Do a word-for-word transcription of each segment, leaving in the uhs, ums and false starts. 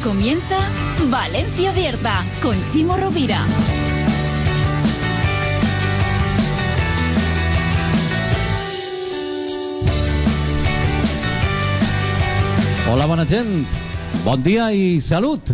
comienza Valencia Abierta con Chimo Rovira. Hola, bona gent, bon dia i salut.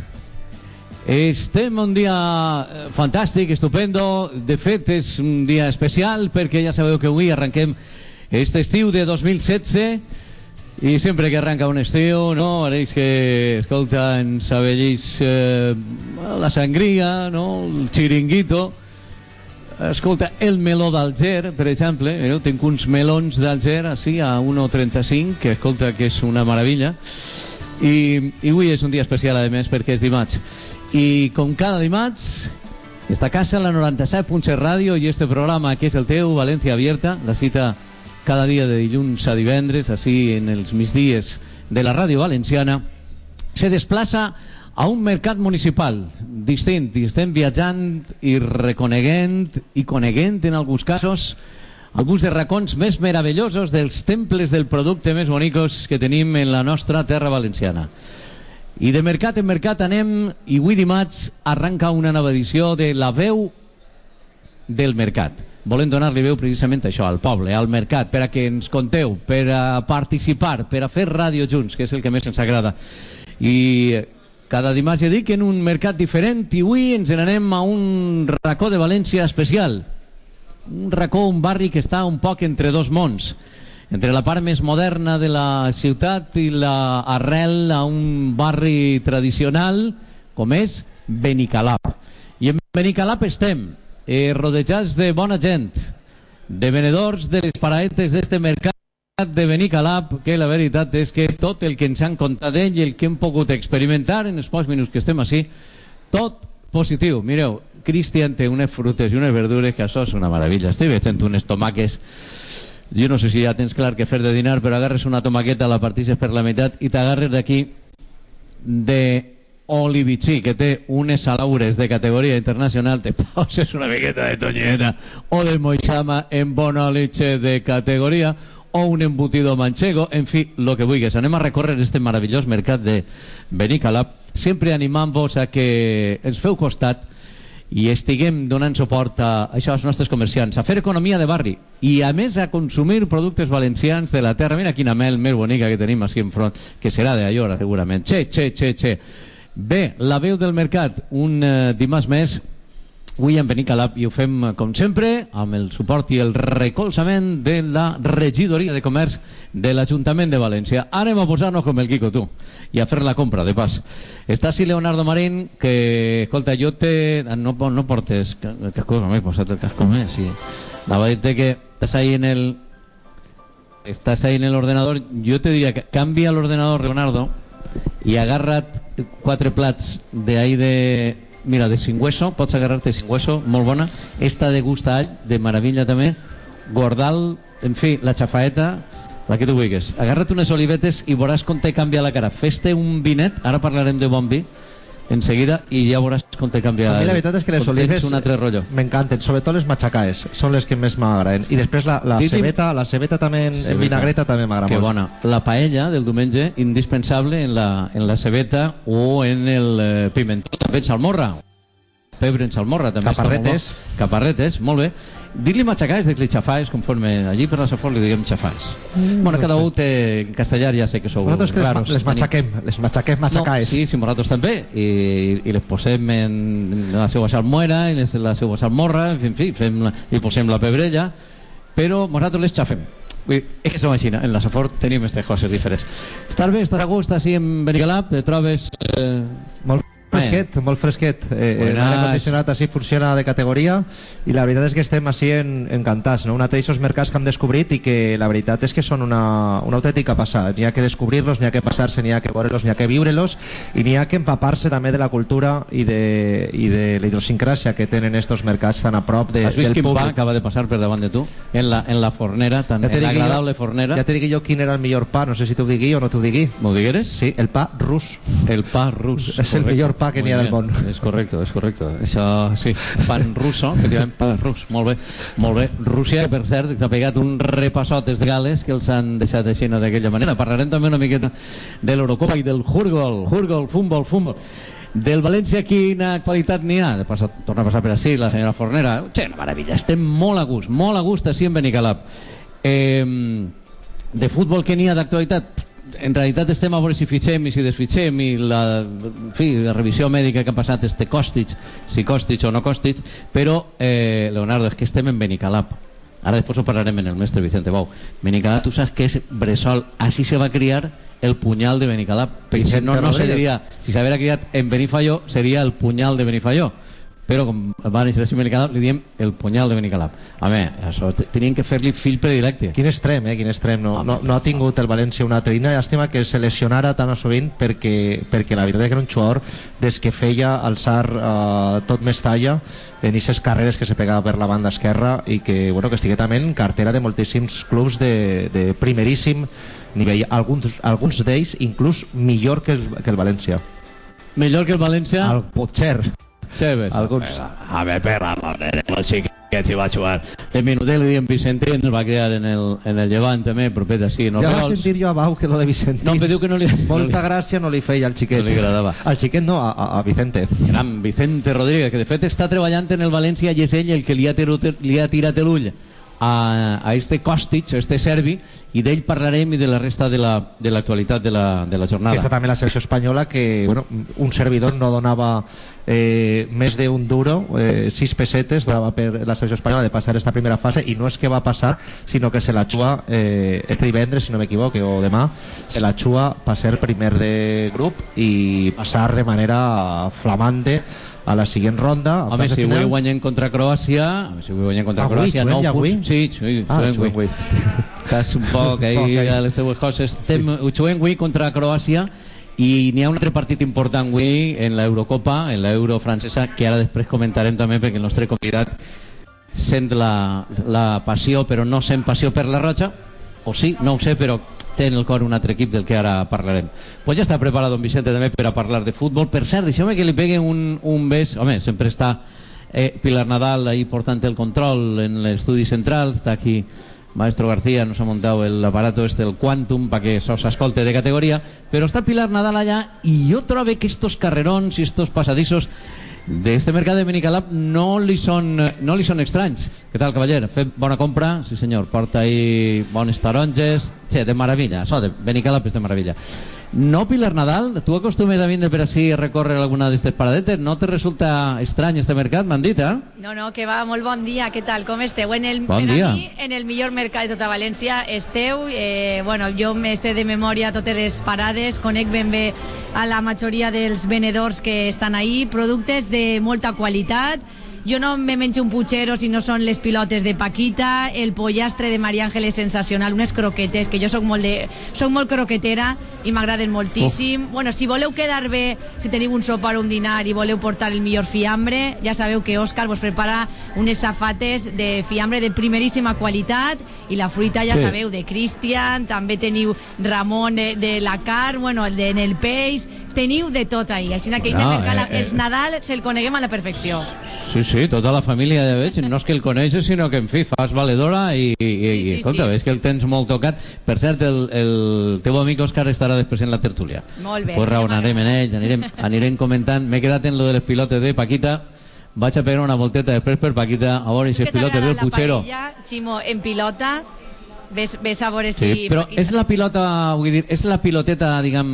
Estem un dia fantàstic, estupendo. De fet, és un dia especial perquè ja sabeu que avui arrenquem este estiu de dos mil setze i sempre que arranca un estiu, no, pareix que, escolta, ens abellís eh, la sangria, no, el xiringuito. Escolta, el meló d'Alger, per exemple, eh, tinc uns melons d'Alger així a un coma trenta-cinc, que escolta que és una meravella. I, i avui és un dia especial, a més, perquè és dimarts. I com cada dimarts, esta casa, la noranta-set punt set Ràdio, i este programa que és el teu, Valencia Abierta, la cita cada dia de dilluns a divendres, així en els migdies de la ràdio valenciana, se desplaça a un mercat municipal distint, i estem viatjant i reconeguent i coneguent en alguns casos alguns dels racons més meravellosos dels temples del producte més bonicos que tenim en la nostra terra valenciana. I de mercat en mercat anem, i avui dimarts arranca una nova edició de La Veu del Mercat. Volem donar-li veu precisament a això, al poble, al mercat, per a que ens conteu, per a participar, per a fer ràdio junts, que és el que més ens agrada. I cada dimarts ja dic en un mercat diferent, i avui ens n'anem a un racó de València especial. Un racó, un barri que està un poc entre dos mons, entre la part més moderna de la ciutat i l'arrel a un barri tradicional com és Benicalap. I en Benicalap estem eh, rodejats de bona gent, de venedors de les paraetes d'este mercat de Benicalap, que la veritat és que tot el que ens han contat d'ell i el que hem pogut experimentar en els pocs minuts que estem així, tot positiu. Mireu, Cristian té unes frutes i unes verdures que això és una meravella. Estic veient unes tomaques, jo no sé si ja tens clar què fer de dinar, però agarres una tomaqueta, la partixes per la meitat i t'agarres d'aquí de Olivichí, que té unes salaures de categoria internacional, te poses una miqueta de tonyera o de moixama en bona leche de categoria, o un embutido manchego, en fi, lo que vulguis. Anem a recórrer este meravellós mercat de Benicalap, sempre animant-vos a que ens feu costat i estiguem donant suport a això als nostres comerciants, a fer economia de barri i a més a consumir productes valencians de la terra. Mira quina mel més bonica que tenim així enfront, que serà d'Allora segurament. Che, che, che, che. Bé, La Veu del Mercat, un uh, dimarts més, avui en Benicalap, i ho fem com sempre amb el suport i el recolzament de la regidoria de comerç de l'Ajuntament de València. Anem a posar-nos com el Quico, tu, i a fer la compra de pas. Està així Leonardo Marín, que, escolta, jo te... no, no portes el casco, no m'he posat el casco més, sí. Va a dir-te que estàs ahí en el estàs ahí en el ordenador. Jo te diria que canvia l'ordenador, Leonardo, i agarra't quatre plats de ahí de... Mira, de cingüeso, pots agarrar-te cingüeso, molt bona. Esta de gust a all, de meravella també. Gordal, en fi, la xafaeta, la que tu vulguis. Agarra't unes olivetes i veuràs com te canvia la cara. Fes-te un vinet, ara parlarem de bon vi en seguida, i ja veuràs com te canvia. A mi la veritat és que les olives m'encanten, sobretot les machacaes, són les que més m'agraden. I després la, la cebeta, la cebeta també en, en vinagreta també m'agrada molt. Que bona. La paella del diumenge, indispensable en la, en la cebeta o en el eh, pimentó, també en salmorra. Pebre en salmorra també. Caparretes. Molt bo. Caparretes, molt bé. Dir-li machacaes, dir-li xafais, conforme allí per la Safor li diguem xafais. Mm, bueno, cada un té en castellà, ja sé que sou nosaltres que claros. Les, les machaquem, les machaquem machacaes. No, sí, sí, nosaltres també, i, i les posem en la seva salmuera, i les, la seva salmorra, en fi, en fi fem la, i posem la pebrella, però nosaltres les xafem. Vull dir, és que som així, en la Safor tenim aquestes coses diferents. Estàs bé, estàs a gust, així en Benicalap, et trobes... Eh... Molt fresquet, eh. molt fresquet. Eh, l'aire condicionat així funciona de categoria i la veritat és que estem així en, encantats, no? Un d'aquests mercats que hem descobrit i que la veritat és que són una, una autèntica passada. N'hi ha que descobrir-los, n'hi ha que passar-se, n'hi ha que veure-los, n'hi ha que viure-los i n'hi ha que empapar-se també de la cultura i de, i de la idiosincràsia que tenen estos mercats tan a prop de, Has vist del quin públic. pa acaba de passar per davant de tu? En la, en la fornera, tan, ja en l'agradable jo, fornera. Ja te digui jo quin era el millor pa, no sé si t'ho digui o no t'ho digui. M'ho digueres? Sí, el pa rus. El pa rus. És el millor pa que n'hi ha del món. És correcte, és correcte. Això, sí, pan russo, efectivament, pan rus. Molt bé, molt bé. Rússia, per cert, s'ha pegat un repassot des de Gales que els han deixat així d'aquella manera. Parlarem també una miqueta de l'Eurocopa i del Hurgol, Hurgol, futbol, futbol. Del València, quina actualitat n'hi ha? Passa, torna a passar per així la senyora Fornera. Che, una meravella, estem molt a gust, molt a gust així en Benicalap. Eh, de futbol, què n'hi ha d'actualitat? En realitat estem a veure si fitxem i si desfitxem i la, en fi, la revisió mèdica que ha passat este Kostic, si Kostic o no Kostic, però, eh, Leonardo, és que estem en Benicalap. Ara després ho parlarem en el mestre Vicente Bou. Benicalap, tu saps que és bressol, així se va criar el punyal de Benicalap. Perquè no, no se diria, si s'haguera criat en Benifaió, seria el punyal de Benifaió. Però com va néixer a Benicalap, li diem el punyal de Benicalap. Home, això tenien que fer-li fill predilecte. Quin extrem, eh? Quin extrem. No, no, no ha tingut el València una trina. Llàstima que se lesionara tan a sovint perquè, perquè la veritat és que era un jugador des que feia alçar uh, tot Mestalla en aquestes carreres que se pegava per la banda esquerra i que, bueno, que estigué també en cartera de moltíssims clubs de, de primeríssim nivell. Alguns, alguns d'ells inclús millor que el, que el València. Millor que el València? El Potser. Sí, ves. Alguns. A veure, perra, el xiquet s'hi va jugar. De minutet li diem Vicentín, el va crear en el, en el Llevant també, propet així. No ja va sentir jo a Bau que lo de Vicentín. No, em diu que no li... Molta gràcia no li feia al xiquet. No li agradava. Al xiquet no, a, a Vicente. Gran Vicente Rodríguez, que de fet està treballant en el València i és ell el que li ha tirat, li ha tirat l'ull a, a este Kostic, a este serbi, i d'ell parlarem i de la resta de l'actualitat la, de, la, de la jornada. Aquesta també la selecció espanyola que, bueno, un servidor no donava eh, més d'un duro, eh, sis pessetes donava per la selecció espanyola de passar esta primera fase, i no és que va passar, sinó que se la xua eh, este divendres, si no m'equivoque, o demà, se la xua per ser primer de grup i passar de manera flamante a la següent ronda. Home, si avui guanyem contra Croàcia, si avui guanyem contra avui, Croàcia, nou punts. Sí, sí, ah, juguem avui. Estàs un poc ahí a les teues coses. Estem, ho juguem avui contra Croàcia i n'hi ha un altre partit important avui en l'Eurocopa, en l'Euro francesa, que ara després comentarem també perquè el nostre convidat sent la, la passió, però no sent passió per la Roja, o sí, no ho sé, però té en el cor un altre equip del que ara parlarem. Pues ja està preparat don Vicente també per a parlar de futbol. Per cert, deixeu-me que li peguen un, un bes. Home, sempre està eh, Pilar Nadal ahí portant el control en l'estudi central. Està aquí Maestro García, nos ha montado el aparato este, el Quantum, para que se os ascolte de categoría. Pero está Pilar Nadal allá y otra vez que estos carrerons y estos pasadizos de este mercat de Benicalap no li són, no li són estranys. Què tal, cavaller? Fet bona compra? Sí, senyor. Porta ahí bones taronges. Sí, de meravella. Això de Benicalap és de meravella. No, Pilar Nadal, tu acostumes a vindre per així a recórrer alguna d'aquestes paradetes? No te resulta estrany este mercat, m'han dit, eh? No, no, que va, molt bon dia, què tal, com esteu? En el, bon per dia. a mi, en el millor mercat de tota València esteu, eh, bueno, jo me sé de memòria totes les parades, conec ben bé a la majoria dels venedors que estan ahí, productes de molta qualitat. Jo no me menjo un puchero si no són les pilotes de Paquita, el pollastre de Maria Ángeles sensacional, unes croquetes, que jo soc molt, de, soc molt croquetera i m'agraden moltíssim. Oh. Bueno, si voleu quedar bé, si teniu un sopar o un dinar i voleu portar el millor fiambre, ja sabeu que Òscar vos prepara unes safates de fiambre de primeríssima qualitat i la fruita ja sí. Sabeu, de Cristian, també teniu Ramon de, de la carn, bueno, el de en el peix, teniu de tot ahí, així que no, mercat, eh, eh. els Nadal se'l coneguem a la perfecció. Sí, sí, tota la família de veig, no és que el coneixes, sinó que, en fi, fas valedora i, i, sí, sí, i escolta, sí. Ves que el tens molt tocat. Per cert, el, el teu amic Òscar estarà després en la tertúlia. Molt bé. Pues raonarem en ells, anirem, anirem comentant. M'he quedat en lo de les pilotes de Paquita. Vaig a pegar una volteta després per Paquita a veure si els pilotes del Puchero. Paella, Ximo, en pilota... Ves, ves a veure si... Sí, però Paquita... és la pilota, vull dir, és la piloteta, diguem,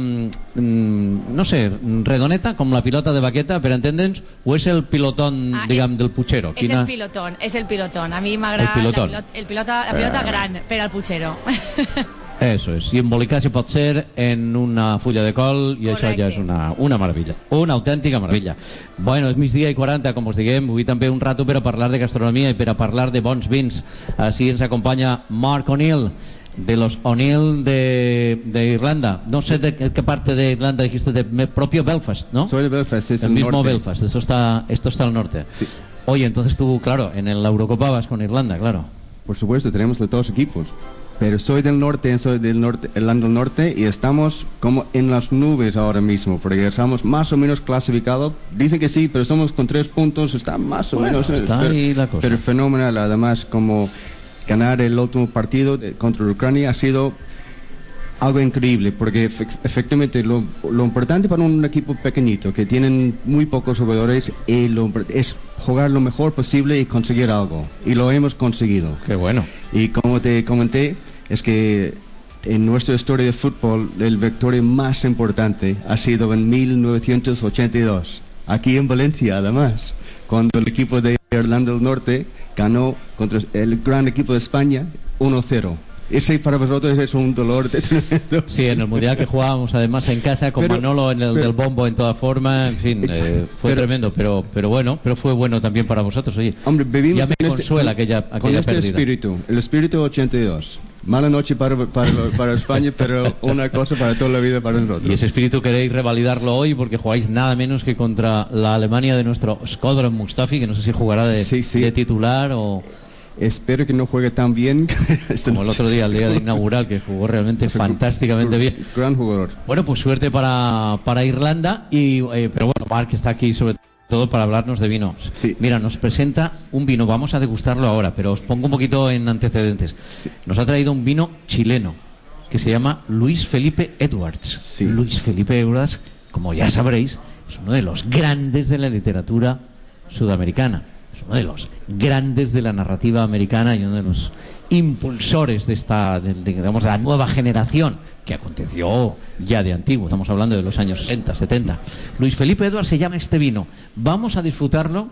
no sé, redoneta, com la pilota de baqueta, per entendre'ns, o és el pilotón, ah, diguem, del Puchero? És Quina... el pilotón, és el pilotón. A mi m'agrada la, pilot, el pilota, la pilota eh... gran per al Puchero. Eso es, i embolicar si pot ser en una fulla de col i correcte. Això ja és una, una meravella, una autèntica meravella. Bueno, és migdia i quaranta, com us diguem, avui també un rato per a parlar de gastronomia i per a parlar de bons vins. Així ens acompanya Mark O'Neill, de los O'Neill de, de Irlanda. No sé de qué parte de Irlanda dijiste, de propio Belfast, ¿no? Soy de Belfast, es el, el mismo norte. Belfast, esto está, esto está al norte. Sí. Oye, entonces tú, claro, en la Eurocopa vas con Irlanda, claro. Por supuesto, tenemos los dos equipos. pero soy del norte, soy del norte, Irlanda del Norte, y estamos como en las nubes ahora mismo, porque estamos más o menos clasificados. Dicen que sí, pero somos con tres puntos, está más o bueno, menos. Está pero, ahí la cosa. Pero fenomenal, además, como ganar el último partido de, contra Ucrania ha sido algo increíble, porque efe, efectivamente lo, lo importante para un equipo pequeñito, que tienen muy pocos jugadores, eh, lo, es jugar lo mejor posible y conseguir algo, y lo hemos conseguido. Qué bueno. Y como te comenté, es que en nuestra historia de fútbol, el victoria más importante ha sido en mil novecientos ochenta y dos, aquí en Valencia además, cuando el equipo de Irlanda del Norte ganó contra el gran equipo de España uno cero. Ese para vosotros es un dolor de tremendo. Sí, en el mundial que jugábamos además en casa con pero, Manolo en el pero, del bombo en toda forma, en fin, eh, fue pero, tremendo, pero pero bueno, pero fue bueno también para vosotros. Oye, hombre, vivimos ya me con consuela este, aquella, aquella con este pérdida. espíritu, el espíritu ochenta y dos. Mala noche para, para, para España, pero una cosa para toda la vida para nosotros. Y ese espíritu queréis revalidarlo hoy porque jugáis nada menos que contra la Alemania de nuestro Shkodran Mustafi, que no sé si jugará de, sí, sí. de titular o... Espero que no juegue tan bien como el otro día, el día de inaugural, que jugó realmente fantásticamente bien. Gran jugador. Bueno, pues suerte para, para Irlanda, y eh, pero bueno, Marc está aquí sobre todo para hablarnos de vinos. Sí. Mira, nos presenta un vino, vamos a degustarlo ahora, pero os pongo un poquito en antecedentes. Sí. Nos ha traído un vino chileno que se llama Luis Felipe Edwards. Sí. Luis Felipe Edwards, como ya sabréis, es uno de los grandes de la literatura sudamericana. Es uno de los grandes de la narrativa americana y uno de los impulsores de esta, de, de, digamos, de la nueva generación, que aconteció ya de antiguo. Estamos hablando de los años sesenta, setenta. Luis Felipe Edwards se llama este vino. Vamos a disfrutarlo.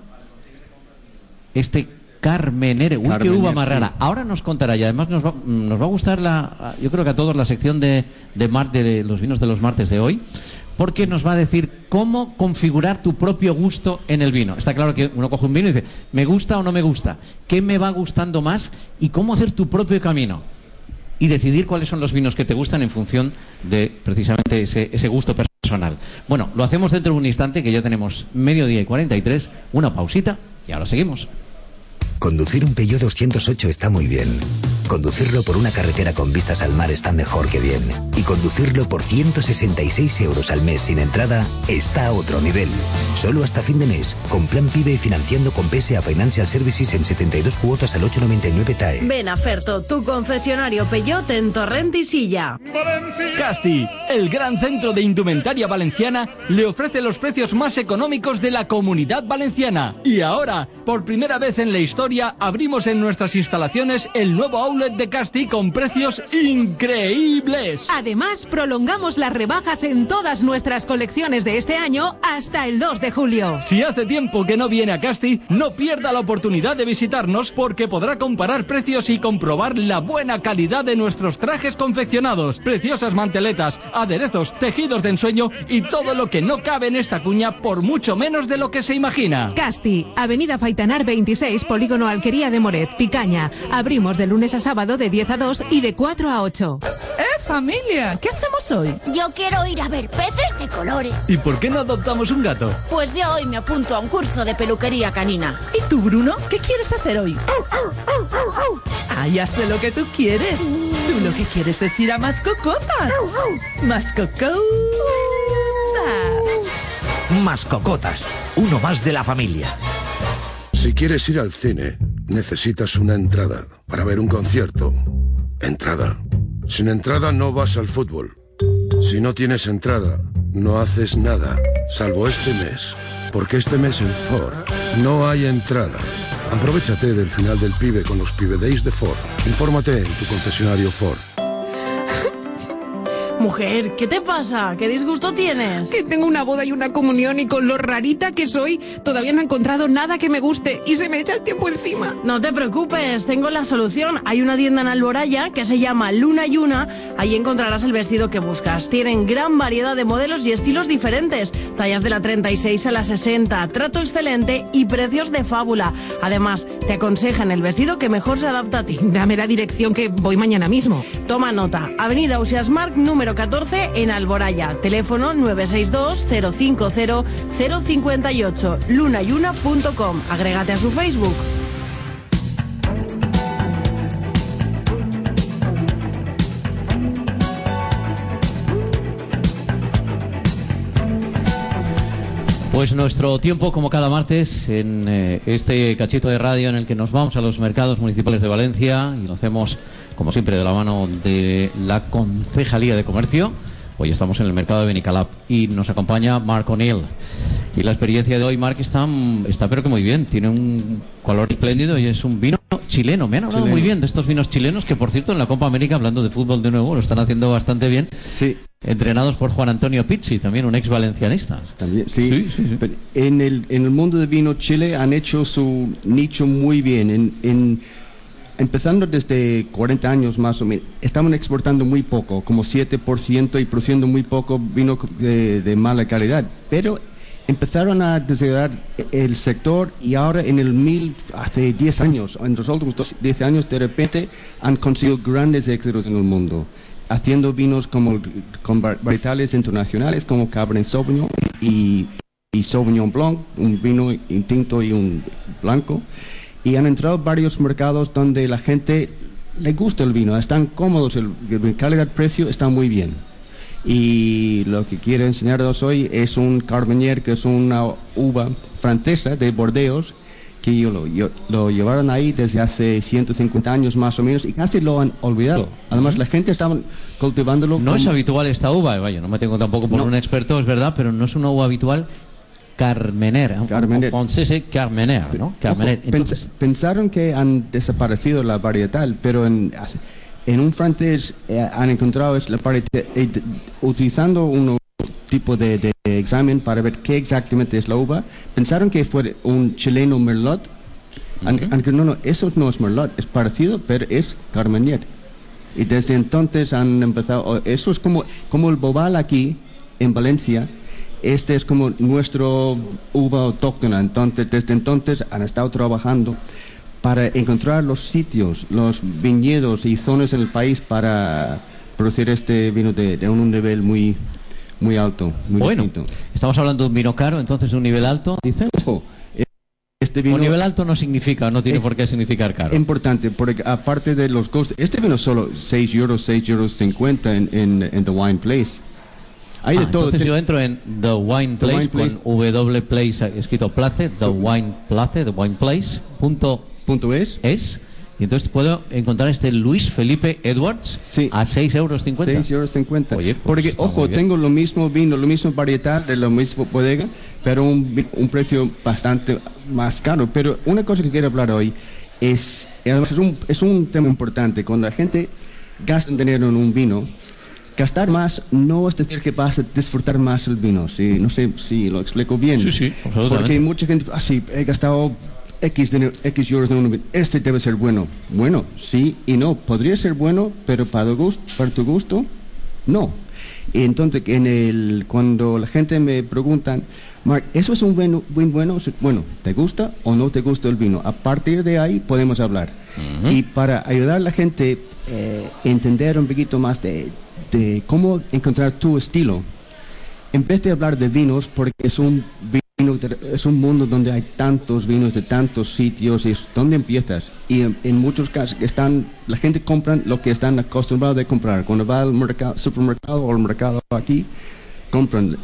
Este Carmenere. Uy, qué uva más rara. Sí. Ahora nos contará, y además nos va, nos va a gustar la, yo creo que a todos, la sección de, de, mar, de los vinos de los martes de hoy, porque nos va a decir cómo configurar tu propio gusto en el vino. Está claro que uno coge un vino y dice, ¿me gusta o no me gusta? ¿Qué me va gustando más? Y cómo hacer tu propio camino. Y decidir cuáles son los vinos que te gustan en función de precisamente ese, ese gusto personal. Bueno, lo hacemos dentro de un instante, que ya tenemos mediodía y cuarenta y tres, una pausita y ahora seguimos. Conducir un Peugeot doscientos ocho está muy bien. Conducirlo por una carretera con vistas al mar está mejor que bien. Y conducirlo por ciento sesenta y seis euros al mes sin entrada está a otro nivel. Solo hasta fin de mes, con Plan PIBE y financiando con P S A Financial Services en setenta y dos cuotas al ocho noventa y nueve T A E. Ven a Ferto, tu concesionario Peugeot en Torrent y Silla. Casti, el gran centro de indumentaria valenciana, le ofrece los precios más económicos de la Comunidad Valenciana. Y ahora, por primera vez en la historia, abrimos en nuestras instalaciones el nuevo outlet de Casti con precios increíbles. Además, prolongamos las rebajas en todas nuestras colecciones de este año hasta el dos de julio. Si hace tiempo que no viene a Casti, no pierda la oportunidad de visitarnos, porque podrá comparar precios y comprobar la buena calidad de nuestros trajes confeccionados, preciosas manteletas, aderezos, tejidos de ensueño y todo lo que no cabe en esta cuña por mucho menos de lo que se imagina. Casti, Avenida Faitanar veintiséis, Polígono Alquería de Moret, Picaña. Abrimos de lunes a sábado de diez a dos y de cuatro a ocho. ¡Eh, familia! ¿Qué hacemos hoy? Yo quiero ir a ver peces de colores. ¿Y por qué no adoptamos un gato? Pues yo hoy me apunto a un curso de peluquería canina. ¿Y tú, Bruno? ¿Qué quieres hacer hoy? ¡Au, au, au, au, au! Ah, ya sé lo que tú quieres. Tú lo que quieres es ir a Mascocotas. Mascocotas. Mascocotas, uno más de la familia. Si quieres ir al cine, necesitas una entrada. Para ver un concierto, entrada. Sin entrada no vas al fútbol. Si no tienes entrada, no haces nada, salvo este mes. Porque este mes en Ford no hay entrada. Aprovechate del final del PIBE con los PIBE Days de Ford. Infórmate en tu concesionario Ford. Mujer, ¿qué te pasa? ¿Qué disgusto tienes? Que tengo una boda y una comunión y con lo rarita que soy, todavía no he encontrado nada que me guste y se me echa el tiempo encima. No te preocupes, tengo la solución. Hay una tienda en Alboraya que se llama Luna y Una. Ahí encontrarás el vestido que buscas. Tienen gran variedad de modelos y estilos diferentes. Tallas de la treinta y seis a la sesenta. Trato excelente y precios de fábula. Además, te aconsejan el vestido que mejor se adapta a ti. Dame la dirección que voy mañana mismo. Toma nota. Avenida Ausiàs Marc, número catorce en Alboraya. Teléfono nueve seis dos cero cinco cero cero cinco ocho. lunayuna punto com. Agrégate a su Facebook. Pues nuestro tiempo, como cada martes, en eh, este cachito de radio en el que nos vamos a los mercados municipales de Valencia y lo hacemos, como siempre, de la mano de la Concejalía de Comercio. Hoy estamos en el mercado de Benicalap y nos acompaña Mark O'Neill. Y la experiencia de hoy, Mark, está, está pero que muy bien. Tiene un color espléndido y es un vino chileno. Me han hablado chileno. Muy bien de estos vinos chilenos que, por cierto, en la Copa América, hablando de fútbol de nuevo, lo están haciendo bastante bien. Sí. Entrenados por Juan Antonio Pizzi, también un ex valencianista. También, sí. sí, sí, sí. Pero en, el, en el mundo del vino, Chile han hecho su nicho muy bien. En, en, empezando desde cuarenta años más o menos, estaban exportando muy poco, como siete por ciento, y produciendo muy poco vino de, de mala calidad. Pero empezaron a desarrollar el sector y ahora en el mil, hace diez años, en los últimos diez años, de repente han conseguido grandes éxitos en el mundo, haciendo vinos como con varietales internacionales como Cabernet Sauvignon y, y Sauvignon Blanc, un vino tinto y un blanco, y han entrado en varios mercados donde la gente le gusta el vino, están cómodos, el, el calidad-precio está muy bien. Y lo que quiero enseñaros hoy es un Carmenère, que es una uva francesa de Bordeaux, que yo lo, yo, lo llevaron ahí desde hace ciento cincuenta años más o menos y casi lo han olvidado. Además, la gente estaba cultivándolo. No como... es habitual esta uva, vaya, no me tengo tampoco por no. un experto, es verdad, pero no es una uva habitual. Carmenère, Carmenère. francés Carmenère, ¿no? Carmenère. Entonces... Pens pensaron que han desaparecido la varietal, pero en, en un francés eh, han encontrado la varietal eh, utilizando un tipo de, de examen para ver qué exactamente es la uva. Pensaron que fue un chileno Merlot, aunque uh-huh. no, no, eso no es Merlot, es parecido, pero es Carmenère. Y desde entonces han empezado, eso es como, como el Bobal aquí en Valencia. Este es como nuestro uva autóctona. Entonces, desde entonces han estado trabajando para encontrar los sitios, los viñedos y zonas en el país para producir este vino de, de un nivel muy, muy alto. Muy bueno, distinto. Estamos hablando de un vino caro, entonces de un nivel alto, ¿dices? Ojo, este vino... Un nivel alto no significa, no tiene por qué significar caro. Importante, porque aparte de los costos, este vino solo seis euros, seis euros cincuenta en, en, en The Wine Place. Hay de ah, todo. Entonces yo entro en The Wine Place, The Wine Place. Con W Place escrito Place, The Wine Place, The Wine Place, punto, punto es. es, y entonces puedo encontrar este Luis Felipe Edwards sí. a seis euros cincuenta. seis euros cincuenta. Oye, pues porque, ojo, tengo lo mismo vino, lo mismo varietal de la misma bodega, pero un, un precio bastante más caro. Pero una cosa que quiero hablar hoy es, es un, es un tema importante. Cuando la gente gasta dinero en un vino, gastar más no es decir que vas a disfrutar más el vino. Sí, no sé si lo explico bien. Sí, sí, absolutamente. Porque mucha gente, ah, sí, he gastado X, dinero, X euros en un vino, este debe ser bueno. Bueno, sí y no. Podría ser bueno, pero para tu gusto, para tu gusto no. Y entonces, en el, cuando la gente me pregunta, Mark, ¿eso es un vino bien bueno? Bueno, ¿te gusta o no te gusta el vino? A partir de ahí podemos hablar. Uh-huh. Y para ayudar a la gente eh, a entender un poquito más de, de cómo encontrar tu estilo, en vez de hablar de vinos, porque es un vino, es un mundo donde hay tantos vinos de tantos sitios, y es donde empiezas. Y en, en muchos casos están, la gente compra lo que están acostumbrados a comprar. Cuando va al mercado, supermercado o al mercado aquí, compran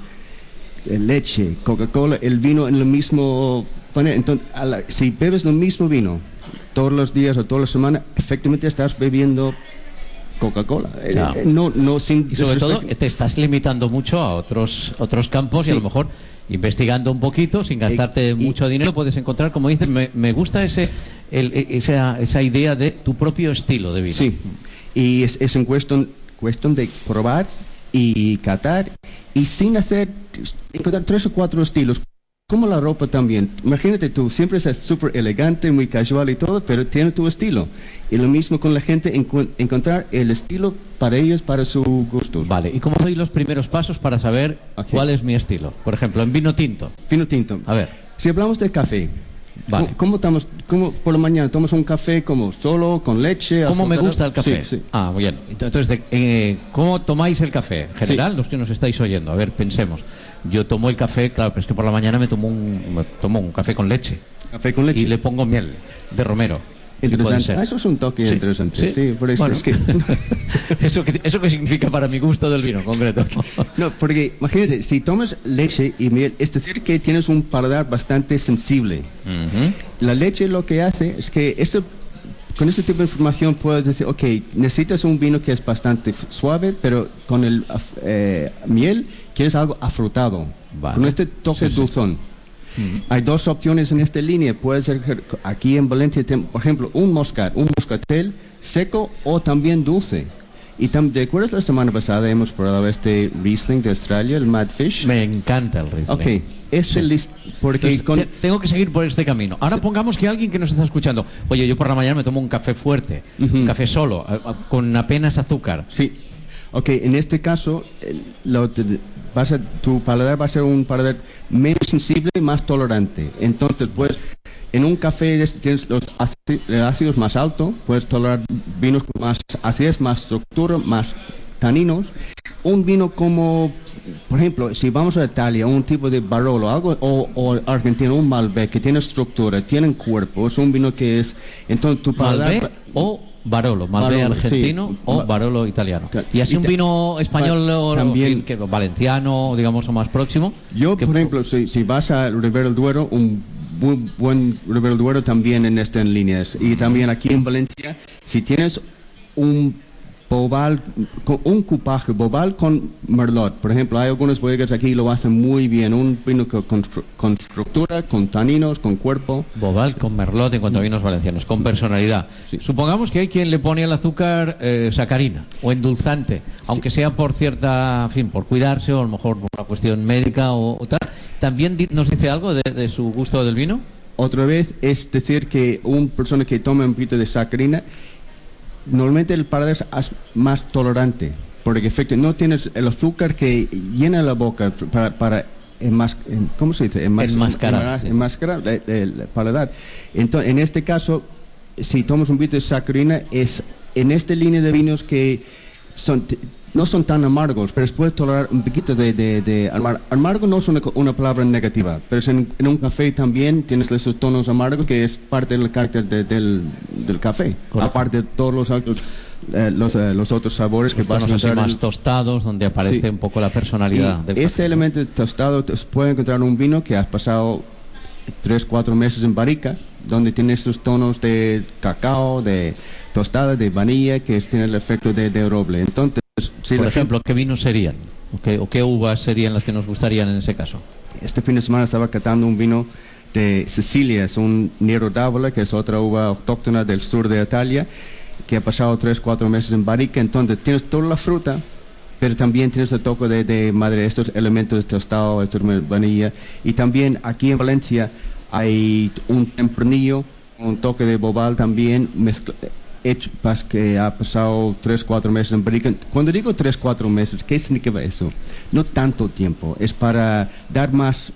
leche, Coca-Cola, el vino en lo mismo. Entonces, a la, si bebes lo mismo vino todos los días o toda la semana, efectivamente estás bebiendo Coca-Cola. Claro. Eh, no, no sin y sobre todo te estás limitando mucho a otros otros campos sí. Y a lo mejor investigando un poquito sin gastarte eh, mucho y, dinero puedes encontrar, como dices, me, me gusta ese el, esa, esa idea de tu propio estilo de vino. Sí, y es, es en cuestión, cuestión de probar y catar y sin hacer, encontrar tres o cuatro estilos. Como la ropa también. Imagínate tú, siempre estás súper elegante, muy casual y todo, pero tiene tu estilo. Y lo mismo con la gente, encu encontrar el estilo para ellos, para su gusto. Vale, ¿y cómo doy los primeros pasos para saber okay. cuál es mi estilo? Por ejemplo, en vino tinto. Vino tinto. A ver. Si hablamos de café, vale. ¿cómo, cómo estamos, cómo por la mañana tomas un café como solo, con leche? ¿Cómo me gusta el café? Sí, sí. Ah, muy bien. Entonces, de, eh, ¿cómo tomáis el café? En general, sí. Los que nos estáis oyendo. A ver, pensemos. Yo tomo el café, claro, pero es que por la mañana me tomo un, me tomo un café con leche. Café con leche. Y le pongo miel de romero. Interesante. Ah, eso es un toque sí, interesante. Sí, sí por eso bueno. es que... ¿Eso, que, ¿Eso qué significa para mi gusto del vino concreto? No, porque imagínate, si tomas leche y miel, es decir que tienes un paladar bastante sensible. Uh-huh. La leche lo que hace es que este, con este tipo de información puedes decir, ok, necesitas un vino que es bastante suave, pero con el eh, miel quieres algo afrutado, vale. Con este toque sí, dulzón. Sí. Mm. Hay dos opciones en esta línea. Puede ser aquí en Valencia, por ejemplo, un moscat, un moscatel seco o también dulce. Y tam, ¿te acuerdas la semana pasada hemos probado este Riesling de Australia, el Madfish? Me encanta el Riesling. Ok, es el list porque Entonces, con... te, tengo que seguir por este camino. Ahora sí. Pongamos que alguien que nos está escuchando, oye, yo por la mañana me tomo un café fuerte, uh-huh. un café solo, a, a, con apenas azúcar. Sí. Ok, en este caso, lo, va a ser, tu paladar va a ser un paladar menos sensible y más tolerante. Entonces, pues, en un café tienes los ácidos más altos, puedes tolerar vinos con más acidez, más estructura, más taninos. Un vino como, por ejemplo, si vamos a Italia, un tipo de Barolo, algo, o, o Argentina, un Malbec, que tiene estructura, tiene cuerpo, es un vino que es, entonces tu paladar... Malbec o Barolo, Malbec Barolo, argentino sí. o Barolo italiano. Y así un vino español o también, que, valenciano, digamos, o más próximo. Yo, por ejemplo, si, si vas a Ribera del Duero, un muy buen Ribera del Duero también en estas líneas. Y también aquí en Valencia, si tienes un Bobal, un cupaje Bobal con Merlot, por ejemplo, hay algunas bodegas aquí que lo hacen muy bien, un vino con, con estructura, con taninos, con cuerpo. Bobal con Merlot en cuanto a vinos valencianos, con personalidad. Sí. Supongamos que hay quien le pone al azúcar eh, sacarina o endulzante, sí. Aunque sea por cierta, en fin, por cuidarse o a lo mejor por una cuestión médica o, o tal. ¿También di, nos dice algo de, de su gusto del vino? Otra vez, es decir que una persona que toma un poquito de sacarina, normalmente el paladar es más tolerante, porque efecto no tienes el azúcar que llena la boca para, para enmas, ¿cómo se dice? Enmas, enmascarar, sí. enmascarar el, el paladar. Entonces, en este caso, si tomas un poquito de sacarina, es en esta línea de vinos que son, no son tan amargos, pero puedes tolerar un poquito de, de, de amar, amargo no es una, una palabra negativa, pero en, en un café también tienes esos tonos amargos que es parte del carácter de, del, del café. Correcto. Aparte de todos los otros, eh, los, eh, los otros sabores los que vas a encontrar más el... tostados, donde aparece sí. un poco la personalidad y del este café. Elemento de tostado te puede encontrar un vino que has pasado tres, cuatro meses en barrica, donde tiene estos tonos de cacao, de tostada, de vanilla, que tiene el efecto de, de roble. Entonces, si por ejemplo, ¿qué vinos serían? ¿O qué, ¿O qué uvas serían las que nos gustarían en ese caso? Este fin de semana estaba catando un vino de Sicilia, es un Nero d'Avola, que es otra uva autóctona del sur de Italia, que ha pasado tres, cuatro meses en barrica. Entonces tienes toda la fruta, pero también tienes el toque de, de madre, estos elementos de tostado, estos de vanilla. Y también aquí en Valencia hay un tempranillo, un toque de bobal también, mezcla, hecho para que ha pasado tres, cuatro meses en barrica. Cuando digo tres, cuatro meses, ¿qué significa eso? No tanto tiempo, es para dar más